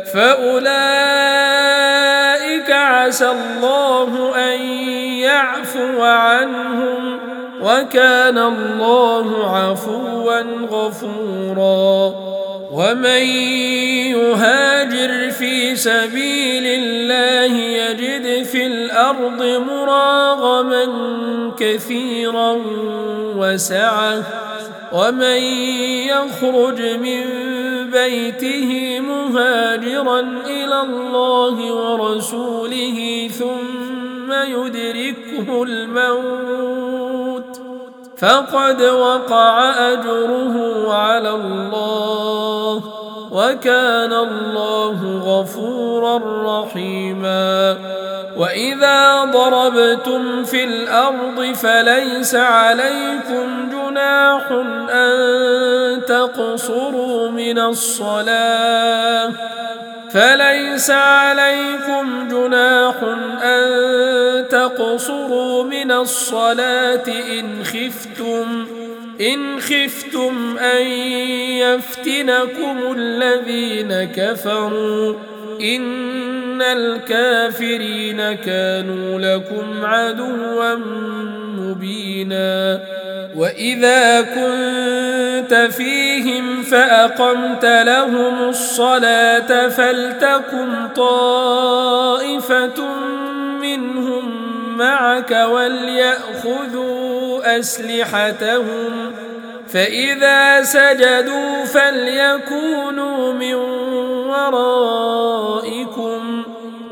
فأولئك عسى الله أن يعفو عنهم وكان الله عفوا غفورا. ومن يهاجر في سبيل الله يجد في الأرض مراغما كثيرا وسعة ومن يخرج من بيته مهاجرا إلى الله ورسوله ثم يدركه الموت فقد وقع أجره على الله وكان الله غفورا رحيما. وإذا ضربتم في الأرض فليس عليكم جناح أن تقصروا من الصلاة فليس عليكم جناح أن تقصروا من الصلاة إن خفتم إن خفتم أن يفتنكم الذين كفروا إن الكافرين كانوا لكم عدوا مبينا. وإذا كنت فيهم فأقمت لهم الصلاة فلتكن طائفة منهم معك وليأخذوا أسلحتهم فإذا سجدوا فليكونوا من ورائكم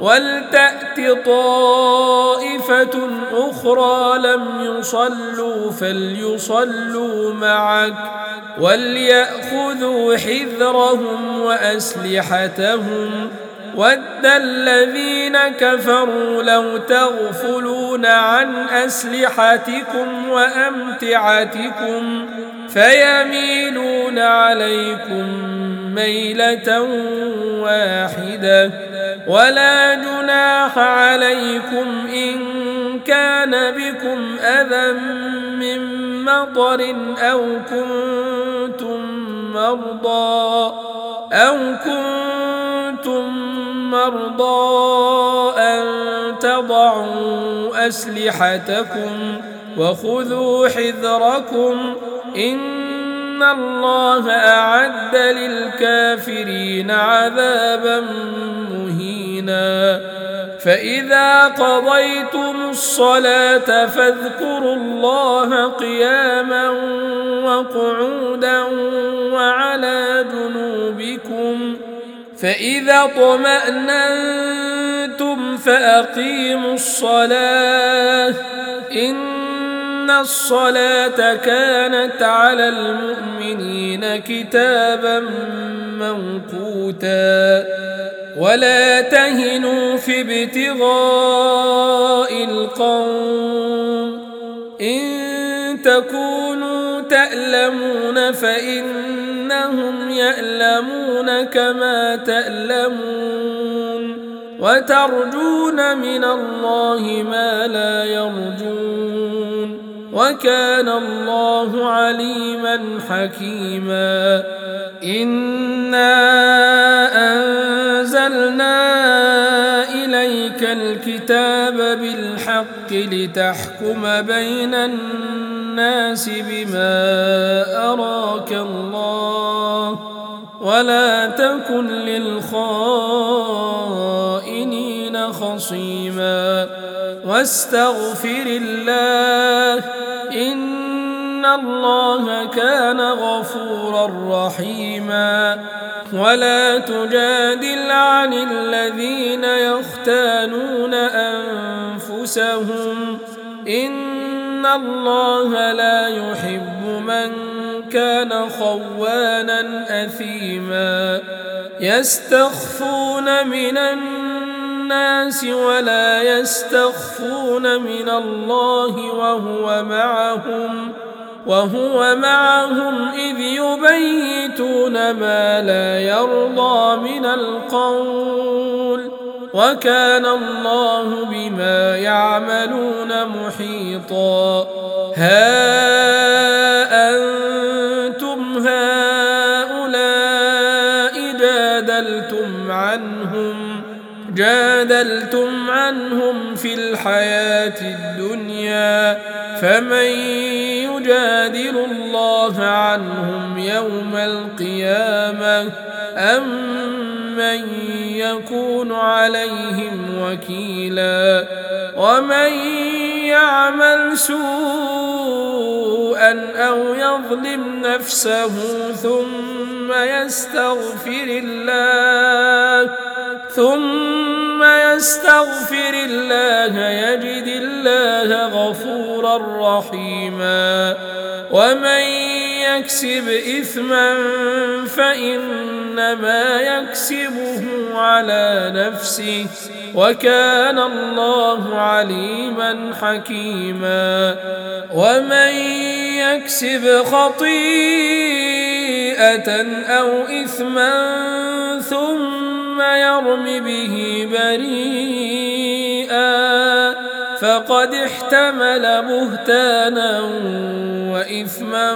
ولتأت طائفة أخرى لم يصلوا فليصلوا معك وليأخذوا حذرهم وأسلحتهم ود الذين كفروا لو تغفلون عن أسلحتكم وأمتعتكم فيميلون عليكم ميلة واحدة ولا جناح عليكم إن كان بكم أذى من مطر أو كنتم مرضى أو كنتم مرضى أن تضعوا أسلحتكم وخذوا حذركم إن الله أعد للكافرين عذابا مهينا فإذا قضيتم الصلاة فاذكروا الله قياما وقعودا وعلى جنوبكم فإذا اطمأننتم فأقيموا الصلاة إن الصلاة كانت على المؤمنين كتابا موقوتا ولا تهنوا في ابتغاء القوم إن تكونوا تألمون فإنهم يألمون كما تألمون وترجون من الله ما لا يرجون وكان الله عليما حكيما إنا أنزلنا إليك الكتاب بالحق لتحكم بين الناس بما أراك الله ولا تكن للخائنين خصيما واستغفر الله إن الله كان غفورا رحيما ولا تجادل عن الذين يختانون أنفسهم إن الله لا يحب من كان خوانا أثيما يستخفون من الناس ولا يستخفون من الله وهو معهم وهو معهم إذ يبيتون ما لا يرضى من القول وكان الله بما يعملون محيطا ها أنتم هؤلاء جادلتم عنهم جادلتم عنهم في الحياة الدنيا فمن يجادل الله عنهم يوم القيامة أم من يكون عليهم وكيلا ومن يعمل سوءا أو يظلم نفسه ثم يستغفر الله ثم يستغفر الله يجد الله غفورا رحيما ومن يكسب إثما فإنما يكسبه على نفسه وكان الله عليما حكيما ومن يكسب خطيئة أو إثما ثم يرم به بريئا فقد احتمل بهتانا وإثما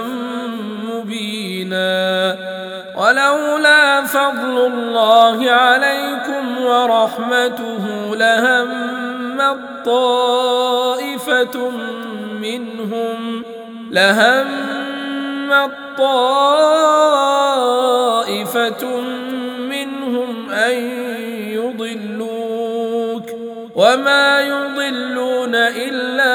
مبينا ولولا فضل الله عليكم ورحمته لهمت طائفة منهم لهمت طائفة منهم أن يضلوك وما يضلون إلا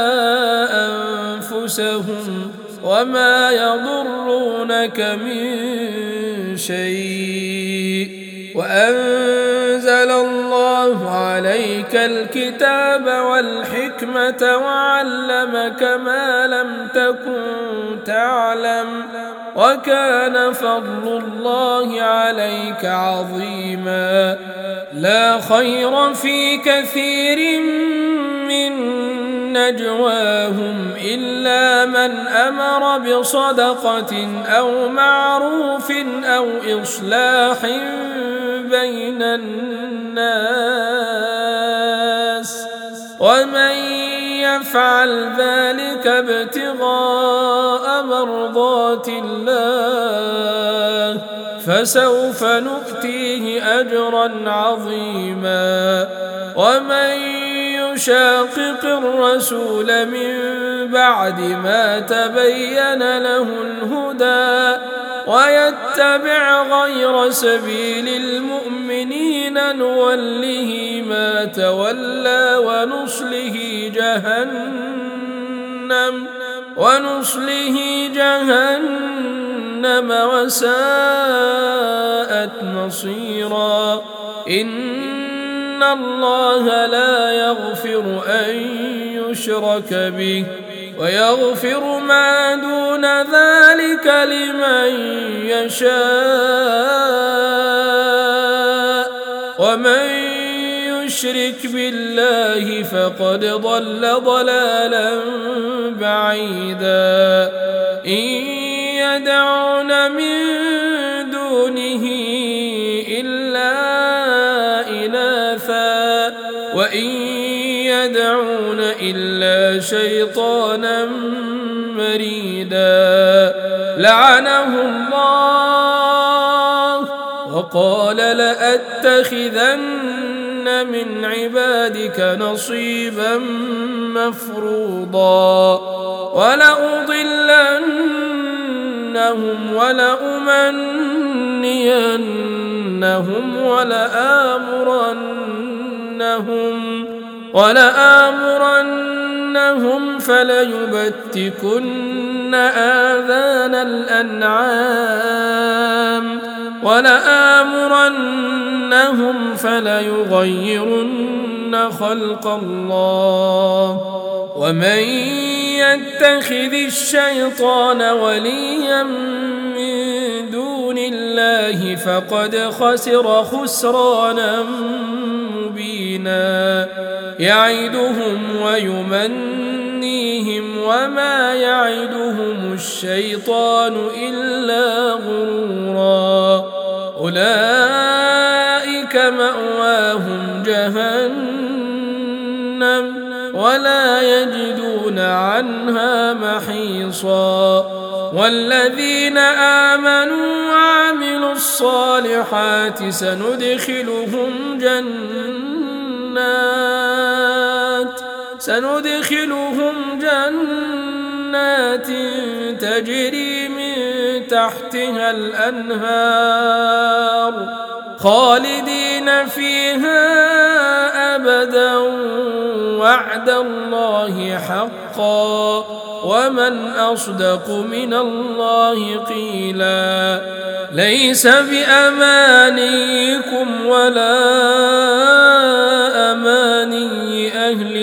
أنفسهم وما يضرونك من شيء وأنزل الله عليك الكتاب والحكمة وعلمك ما لم تكن تعلم وكان فضل الله عليك عظيما. لا خير في كثير من نجواهم إلا من أمر بصدقة أو معروف أو إصلاح بين الناس ومن يفعل ذلك ابتغاء مرضات الله فسوف نؤتيه أجرا عظيما. ومن يشاقق الرسول من بعد ما تبين له الهدى ويتبع غير سبيل المؤمنين نوله ما تولى ونصله جهنم ونصله جهنم وساءت مصيرا. إن الله لا يغفر أن يشرك به ويغفر ما دون ذلك لمن يشاء ومن يشرك بالله فقد ضل ضلالا بعيدا. إن يدعون من دونه إلا إناثا وإن يدعون إلا شيطانا مريدا لعنه الله وقال لأتخذن من عبادك نصيبا مفروضا ولأضلنهم ولأمنينهم ولآمرنهم ولآمرنهم فليبتكن آذان الأنعام ولآمرنهم فليغيرن خلق الله. ومن يتخذ الشيطان وليا من دون الله فقد خسر خسرانا مبينا. يعدهم ويمنيهم وما يعدهم الشيطان إلا غرورا. أولئك مأواهم جهنم ولا يجدون عنها محيصا. والذين آمنوا وعملوا الصالحات سندخلهم جنات سندخلهم جنات تجري من تحتها الأنهار خالدين فيها أبدا وعد الله حقا ومن أصدق من الله قيلا. ليس بأمانيكم ولا أماني أهل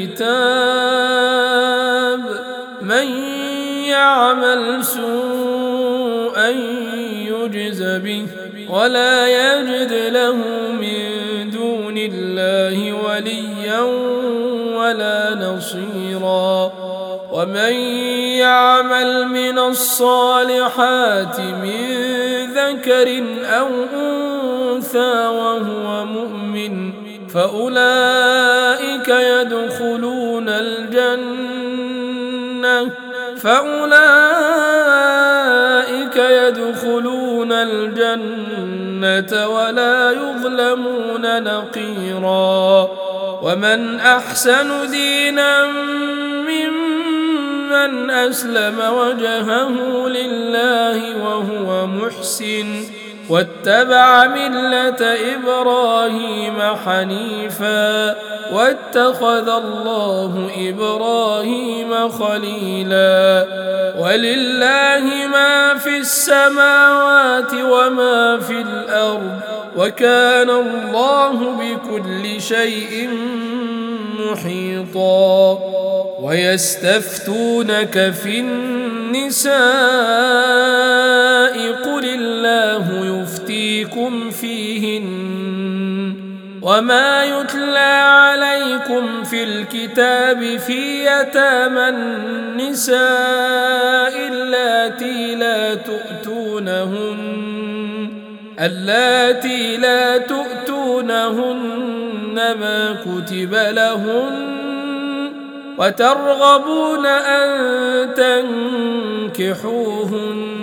الكتاب من يعمل سوءا يجز به ولا يجد له من دون الله وليا ولا نصيرا. ومن يعمل من الصالحات من ذكر أو أنثى وهو مؤمن فأولئك يدخلون الجنة فأولئك يدخلون الجنة ولا يظلمون نقيرا. ومن أحسن دينا ممن أسلم وجهه لله وهو محسن واتبع ملة إبراهيم حنيفا واتخذ الله إبراهيم خليلا. ولله ما في السماوات وما في الأرض وكان الله بكل شيء محيطا. ويستفتونك في النساء قل الله يفتيكم فيهن وما يتلى عليكم في الكتاب في يتامى النساء اللاتي لا تؤتونهن اللاتي لا تؤتونهن ما كتب لهن وترغبون أن تنكحوهن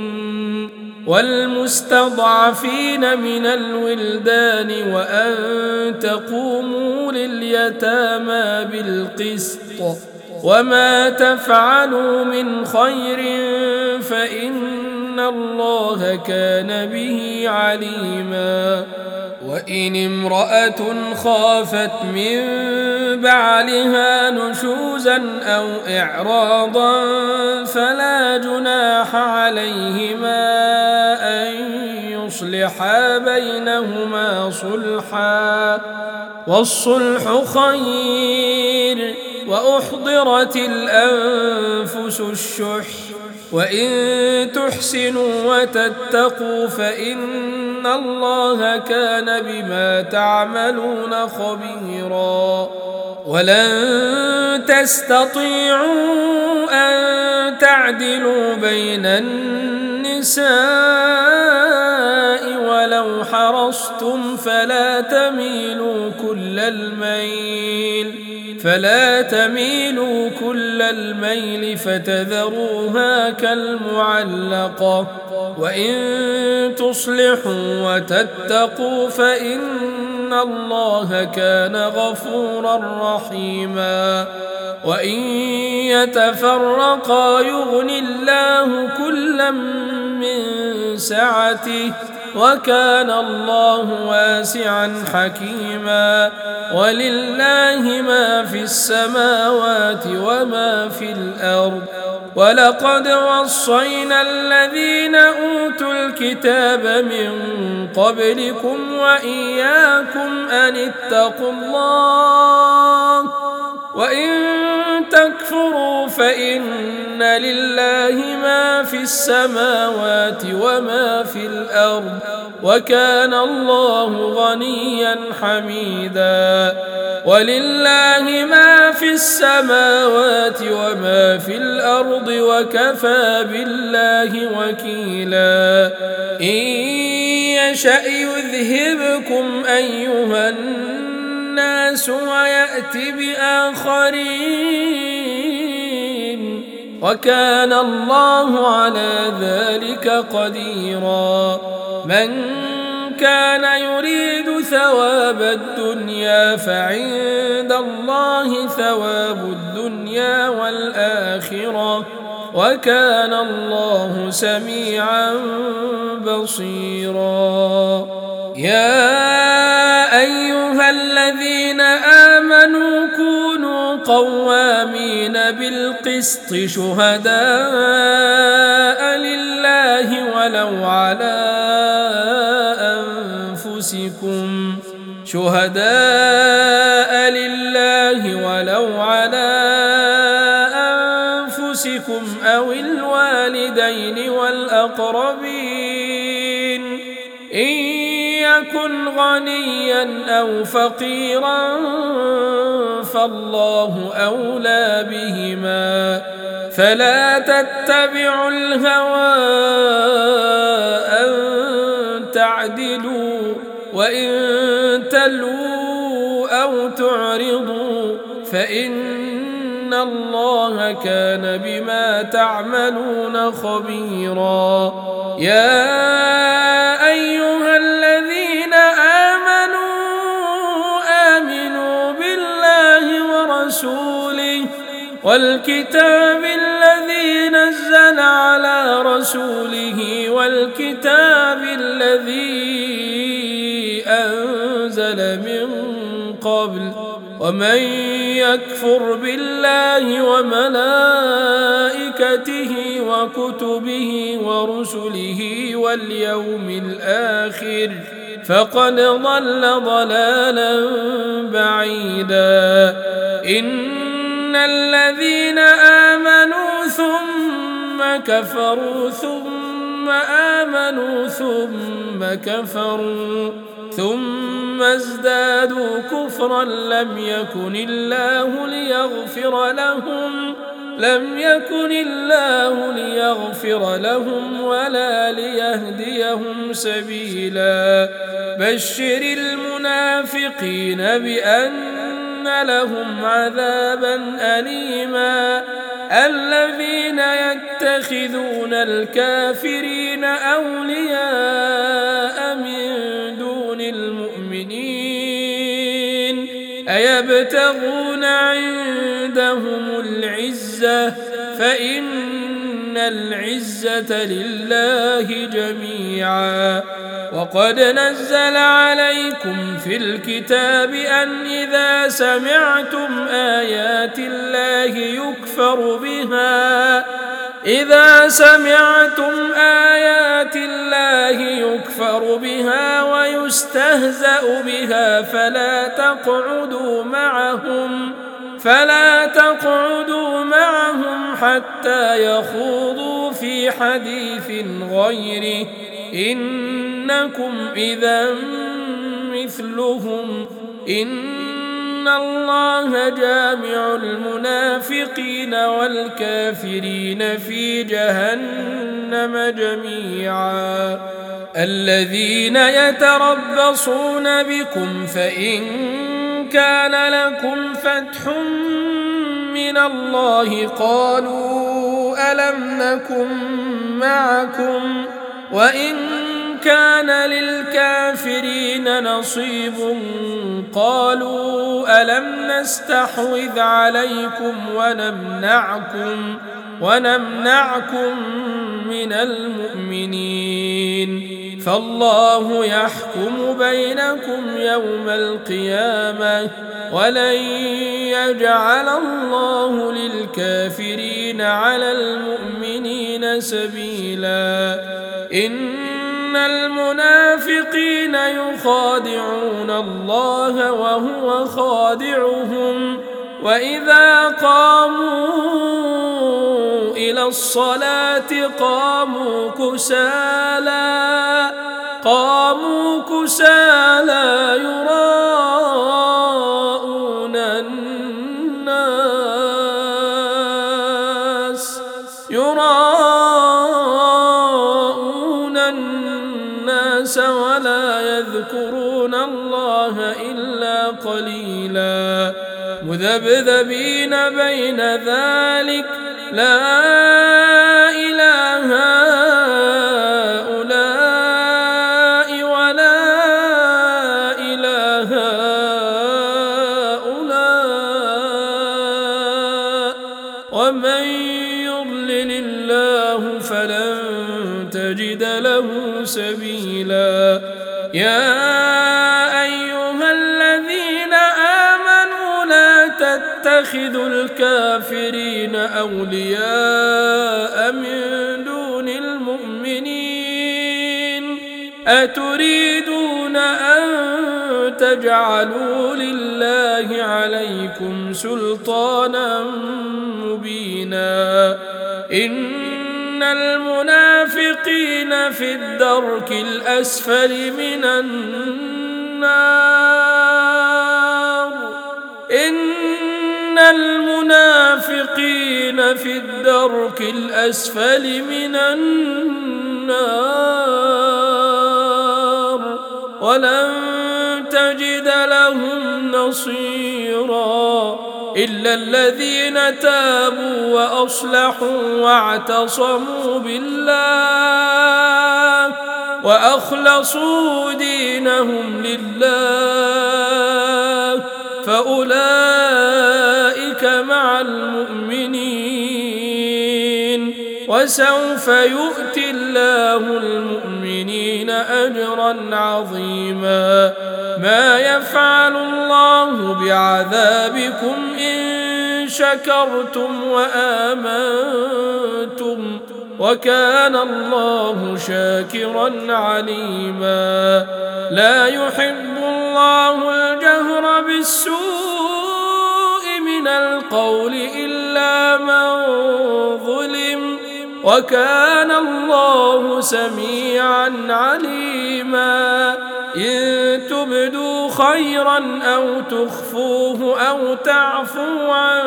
والمستضعفين من الولدان وأن تقوموا لليتامى بالقسط وما تفعلوا من خير فإن الله كان به عليما. وإن امرأة خافت من بعلها نشوزا أو إعراضا فلا جناح عليهما أن يصلحا بينهما صلحا والصلح خير. وأحضرت الأنفس الشح وإن تحسنوا وتتقوا فإن الله كان بما تعملون خبيرا. ولن تستطيعوا أن تعدلوا بين النساء ولو حرصتم فلا تميلوا كل الميل فلا تميلوا كل الميل فتذروها كالمعلقة. وإن تصلحوا وتتقوا فإن الله كان غفورا رحيما. وإن يتفرقا يغن الله كلا من سعته وكان الله واسعا حكيما. ولله ما في السماوات وما في الأرض. ولقد وصينا الذين أوتوا الكتاب من قبلكم وإياكم أن اتقوا الله وإن تكفروا فإن لله ما في السماوات وما في الأرض وكان الله غنيا حميدا. ولله ما في السماوات وما في الأرض وكفى بالله وكيلا. إن يشأ يذهبكم أيها الناس ويأتي بآخرين وكان الله على ذلك قديرا. من كان يريد ثواب الدنيا فعند الله ثواب الدنيا والآخرة وكان الله سميعا بصيرا. يا أيها الذين آمنوا كونوا قوامين بالقسط شهداء لله ولو على أنفسكم شهداء لله ولو على أنفسكم أو الوالدين والأقربين إن يكن غنيا أو فقيرا فالله أولى بهما فلا تتبعوا الهوى أن تعدلوا وإن تلووا أو تعرضوا فإن الله كان بما تعملون خبيرا. يا أيها الذين آمنوا آمنوا بالله ورسوله والكتاب الذي نزل على رسوله والكتاب الذي أنزل من قبل ومن يكفر بالله وملائكته وكتبه ورسله واليوم الآخر فقد ضل ضلالا بعيدا. إن الذين آمنوا ثم كفروا ثم آمنوا ثم كفروا ثم ازدادوا كفرا لم يكن الله ليغفر لهم لم يكن الله ليغفر لهم ولا ليهديهم سبيلا. بشر المنافقين بأن لهم عذابا أليما. الذين يتخذون الكافرين أولياء من دون المؤمنين أيبتغون عندهم العزة فإن العزة لله جميعا. وقد نزل عليكم في الكتاب أن إذا سمعتم آيات الله يكفر بها إذا سمعتم آيات الله يكفر بها ويستهزأ بها فلا تقعدوا معهم فلا تقعدوا معهم حتى يخوضوا في حديث غيره إنكم إذا مثلهم. إن الله جامع المنافقين والكافرين في جهنم جميعا. الذين يتربصون بكم فإن كان لكم فتح من الله قالوا ألم نكن معكم وإن كان للكافرين نصيب قالوا ألم نستحوذ عليكم ونمنعكم ونمنعكم من المؤمنين فالله يحكم بينكم يوم القيامة ولن يجعل الله للكافرين على المؤمنين سبيلا. إن المنافقين يخادعون الله وهو خادعهم وإذا قاموا إلى الصلاة قاموا كسالى قاموا كسالى يراءون الناس يراءون الناس ولا يذكرون الله إلا قليلا. مذبذبين بين ذلك لا إله هؤلاء ولا إله هؤلاء ومن يضلل الله فلن تجد له سبيلا. يا أيها الذين آمنوا لا تتخذوا الكافرين أولياء من دون المؤمنين أتريدون أن تجعلوا لله عليكم سلطانا مبينا. إن المنافقين في الدرك الأسفل من النار إن المنافقين في الدرك الأسفل من النار ولن تجد لهم نصيرا إلا الذين تابوا وأصلحوا واعتصموا بالله وأخلصوا دينهم لله فأولئك مع المؤمنين وسوف يؤتي الله المؤمنين أجرا عظيما. ما يفعل الله بعذابكم إن شكرتم وآمنتم وكان الله شاكرا عليما. لا يحب الله الجهر بالسوء من القول إلا من ظلم، وكان الله سميعا عليما. إن تبدوا خيرا أو تخفوه أو تعفوا عن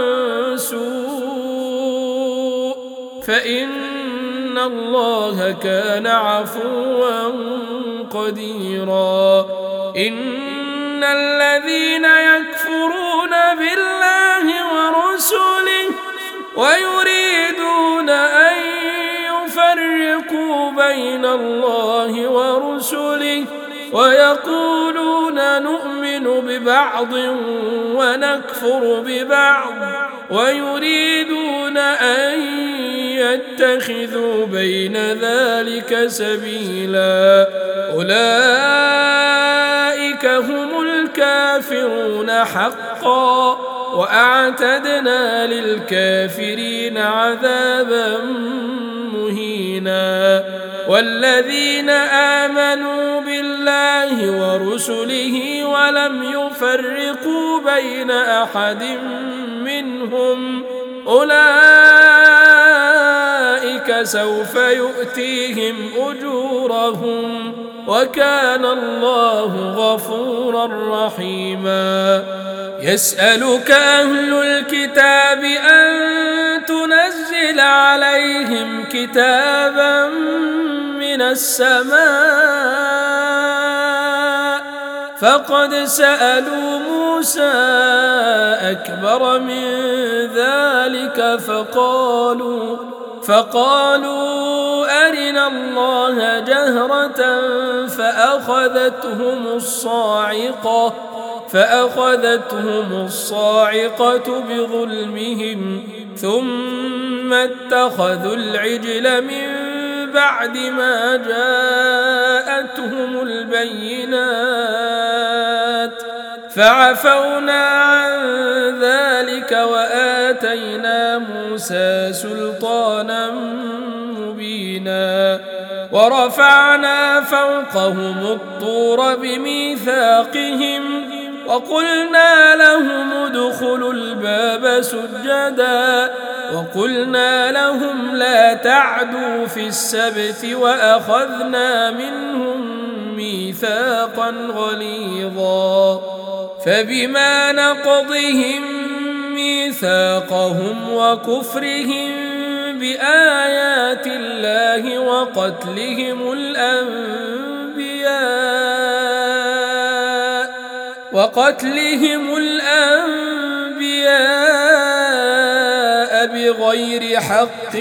سوء فإن الله كان عفوا قديرا. إن الذين يكفرون بالله ورسله ويريدون أن يفرقوا بين الله ورسله ويقولون نؤمن ببعض ونكفر ببعض ويريدون أن يتخذوا بين ذلك سبيلا أولئك هم الكافرون حقا وأعتدنا للكافرين عذابا مهينا. والذين آمنوا بالله ورسله ولم يفرقوا بين أحد منهم أولئك سوف يؤتيهم أجورهم وكان الله غفورا رحيما. يسألك أهل الكتاب أن تنزل عليهم كتابا من السماء فقد سألوا موسى أكبر من ذلك فقالوا فقالوا أرنا الله جهرة فأخذتهم الصاعقة فأخذتهم الصاعقة بظلمهم ثم اتخذوا العجل من بعد ما جاءتهم البينات فعفونا عن ذلك وآتينا موسى سلطانا مبينا. ورفعنا فوقهم الطور بميثاقهم وقلنا لهم ادخلوا الباب سجدا وقلنا لهم لا تعدوا في السبت وأخذنا منهم ميثاقا غليظا. فبما نقضهم ميثاقهم وكفرهم بآيات الله وقتلهم الأنبياء وقتلهم الأنبياء بغير حق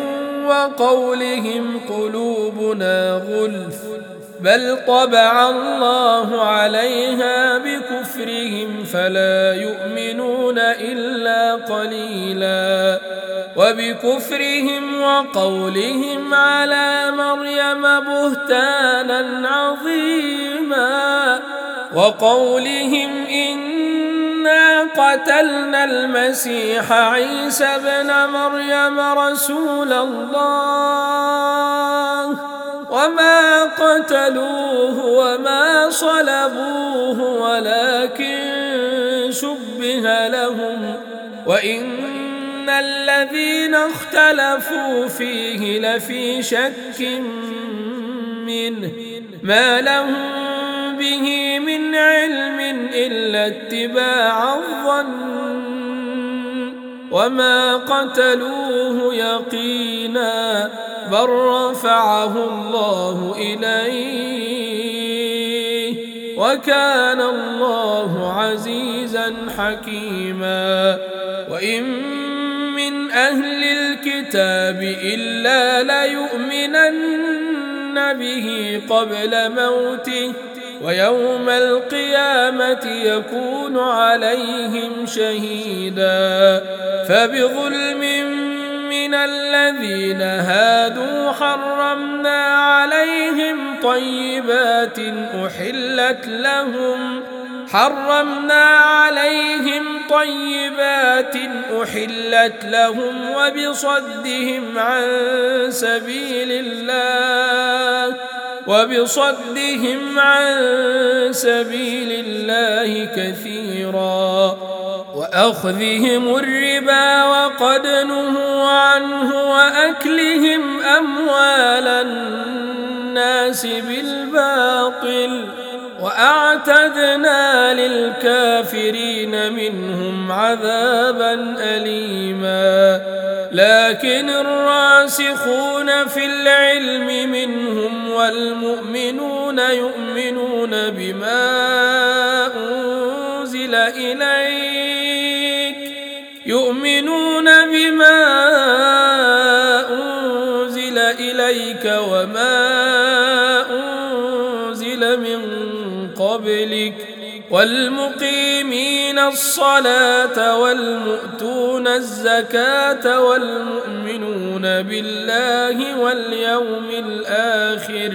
وقولهم قلوبنا غلف بل طبع الله عليها بكفرهم فلا يؤمنون إلا قليلا. وبكفرهم وقولهم على مريم بهتانا عظيما وقولهم إنا قتلنا المسيح عيسى ابن مريم رسول الله وما قتلوه وما صلبوه ولكن شبه لهم وإن الذين اختلفوا فيه لفي شك منه ما لهم به من علم إلا اتباع الظن وما قتلوه يقينا بل رفعه الله إليه وكان الله عزيزا حكيما. وإن من أهل الكتاب إلا ليؤمنن به قبل موته ويوم القيامة يكون عليهم شهيدا. فبظلم من الذين هادوا حرمنا عليهم طيبات أحلت لهم حرمنا عليهم طيبات أحلت لهم وبصدهم عن سبيل الله وبصدهم عن سبيل الله كثيرا وأخذهم الربا وقد نهوا عنه وأكلهم أموال الناس بالباطل وأعتدنا للكافرين منهم عذابا أليما لكن الراسخون في العلم منهم والمؤمنون يؤمنون بما أنزل إليك يؤمنون بما أنزل إليك وما أنزل من قبلك والمقيمين الصلاة والمؤتون الزكاة والمؤمنون بالله واليوم الآخر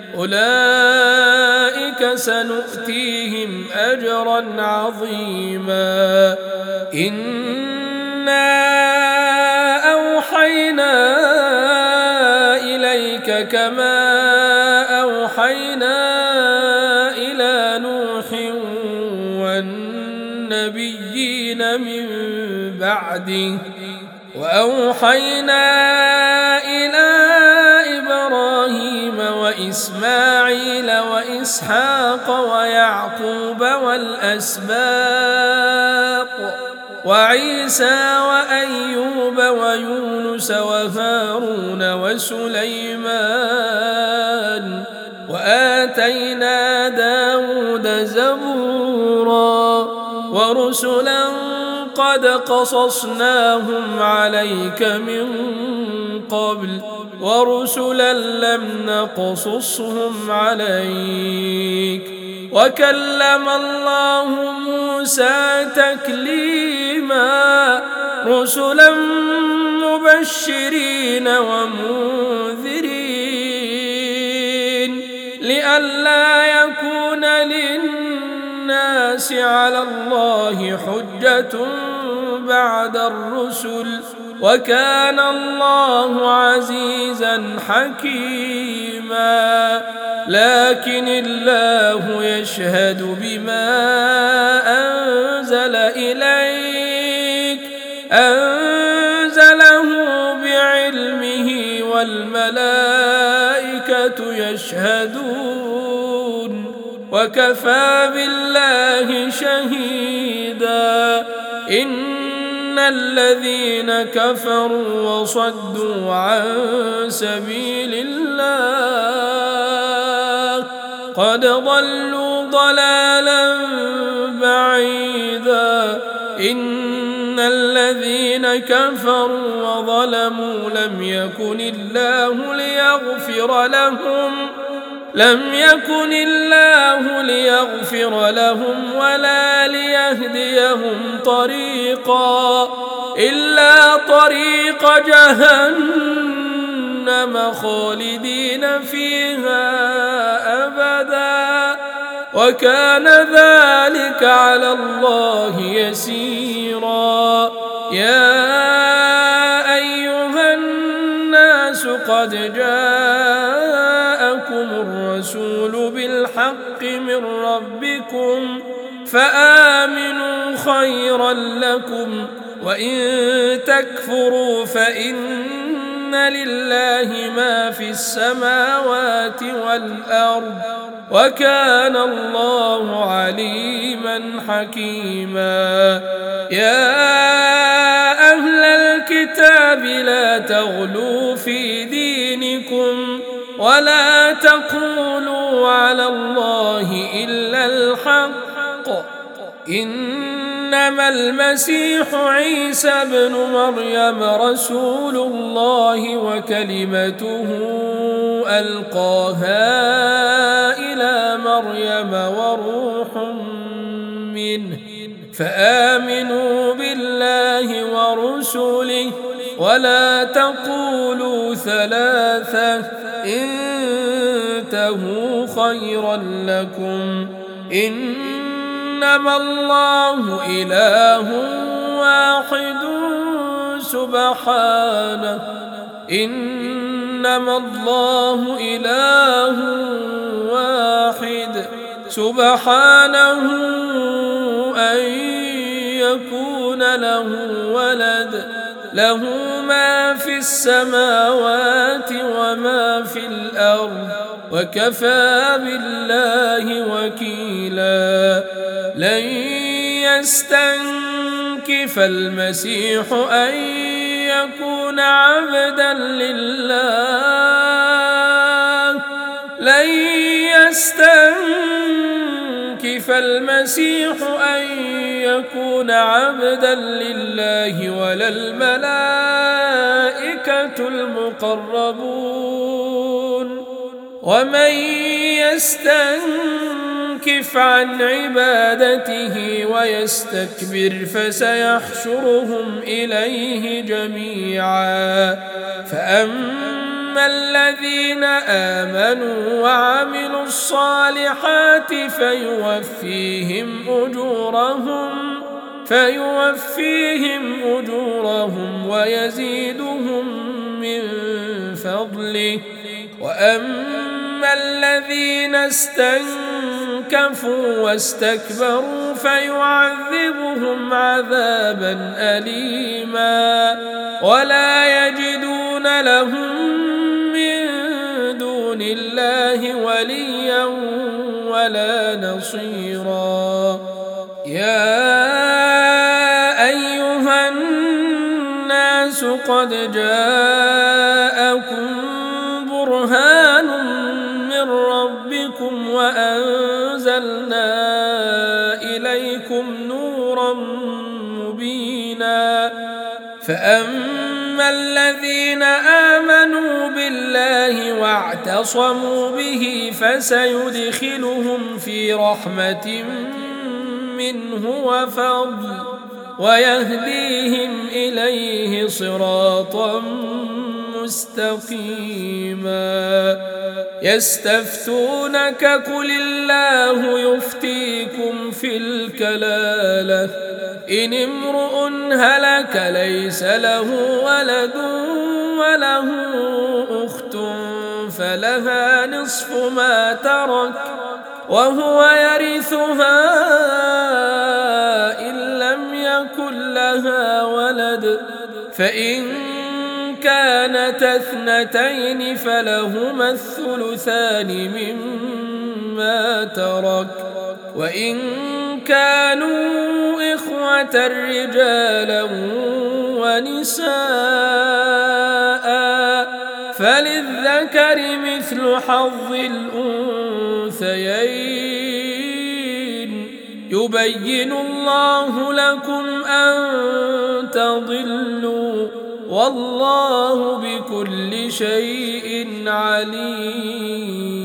أولئك سنؤتيهم أجرا عظيما إنا أوحينا إليك كما أوحينا والنبيين من بعده وأوحينا إلى إبراهيم وإسماعيل وإسحاق ويعقوب والأسباط وعيسى وأيوب ويونس وهارون وسليمان وآتينا داود زبورا ورسلا قد قصصناهم عليك من قبل ورسلا لم نقصصهم عليك وكلم الله موسى تكليما رسلا مبشرين ومنذرين لئلا يكون للناس على الله حجة بعد الرسل وكان الله عزيزا حكيما لكن الله يشهد بما أنزل إليك أنزله بعلمه والملائكة يشهدون وكفى بالله شهيدا إن الذين كفروا وصدوا عن سبيل الله قد ضلوا ضلالا بعيدا إن الذين كفروا وظلموا لم يكن الله ليغفر لهم لم يكن الله ليغفر لهم ولا ليهديهم طريقا إلا طريق جهنم خالدين فيها أبدا وكان ذلك على الله يسيرا يا أيها الناس قد جاءكم الرسول بالحق من ربكم فآمنوا خيرا لكم وإن تكفروا فإن لله ما في السماوات والأرض وكان الله عليما حكيما يا أهل الكتاب لا تغلوا في دينكم ولا تقولوا على الله إلا الحق إنما المسيح عيسى ابن مريم رسول الله وكلمته ألقاها إلى مريم وروح منه فآمنوا بالله ورسله ولا تقولوا ثلاثة انتهوا خيرا لكم إنما إنما الله إله واحد سبحانه إنما الله إله واحد سبحانه أن يكون له ولد له ما في السماوات وما في الأرض وكفى بالله وكيلا لن يستنكف المسيح أن يكون عبدا لله لن يستنكف المسيح أن يكون عبدا لله ولا الملائكة المقربون ومن يستنكف عن عبادته ويستكبر فسيحشرهم إليه جميعا فأما الذين آمنوا وعملوا الصالحات فيوفيهم أجورهم فيوفيهم أجورهم ويزيدهم من فضله وأما الذين استنكفوا واستكبروا فيعذبهم عذابا أليما ولا يجدون لهم من دون الله وليا ولا نصيرا يا أيها الناس قد جاءكم برهان من ربكم وأنزلنا إليكم نورا مبينا فأما الذين آمنوا بالله واعتصموا به فسيدخلهم في رحمة منه وفضل ويهديهم إليه صراطا مستقيما يستفتونك قل الله يفتيكم في الكلالة إن امرؤ هلك ليس له ولد وله أخت فلها نصف ما ترك وهو يرثها إن لم يكن لها ولد فإن كانت اثنتين فلهما الثلثان مما ترك وإن كانوا إخوة رجالا ونساء فللذكر مثل حظ الأنثيين يبين الله لكم أن تضلوا والله بكل شيء عليم.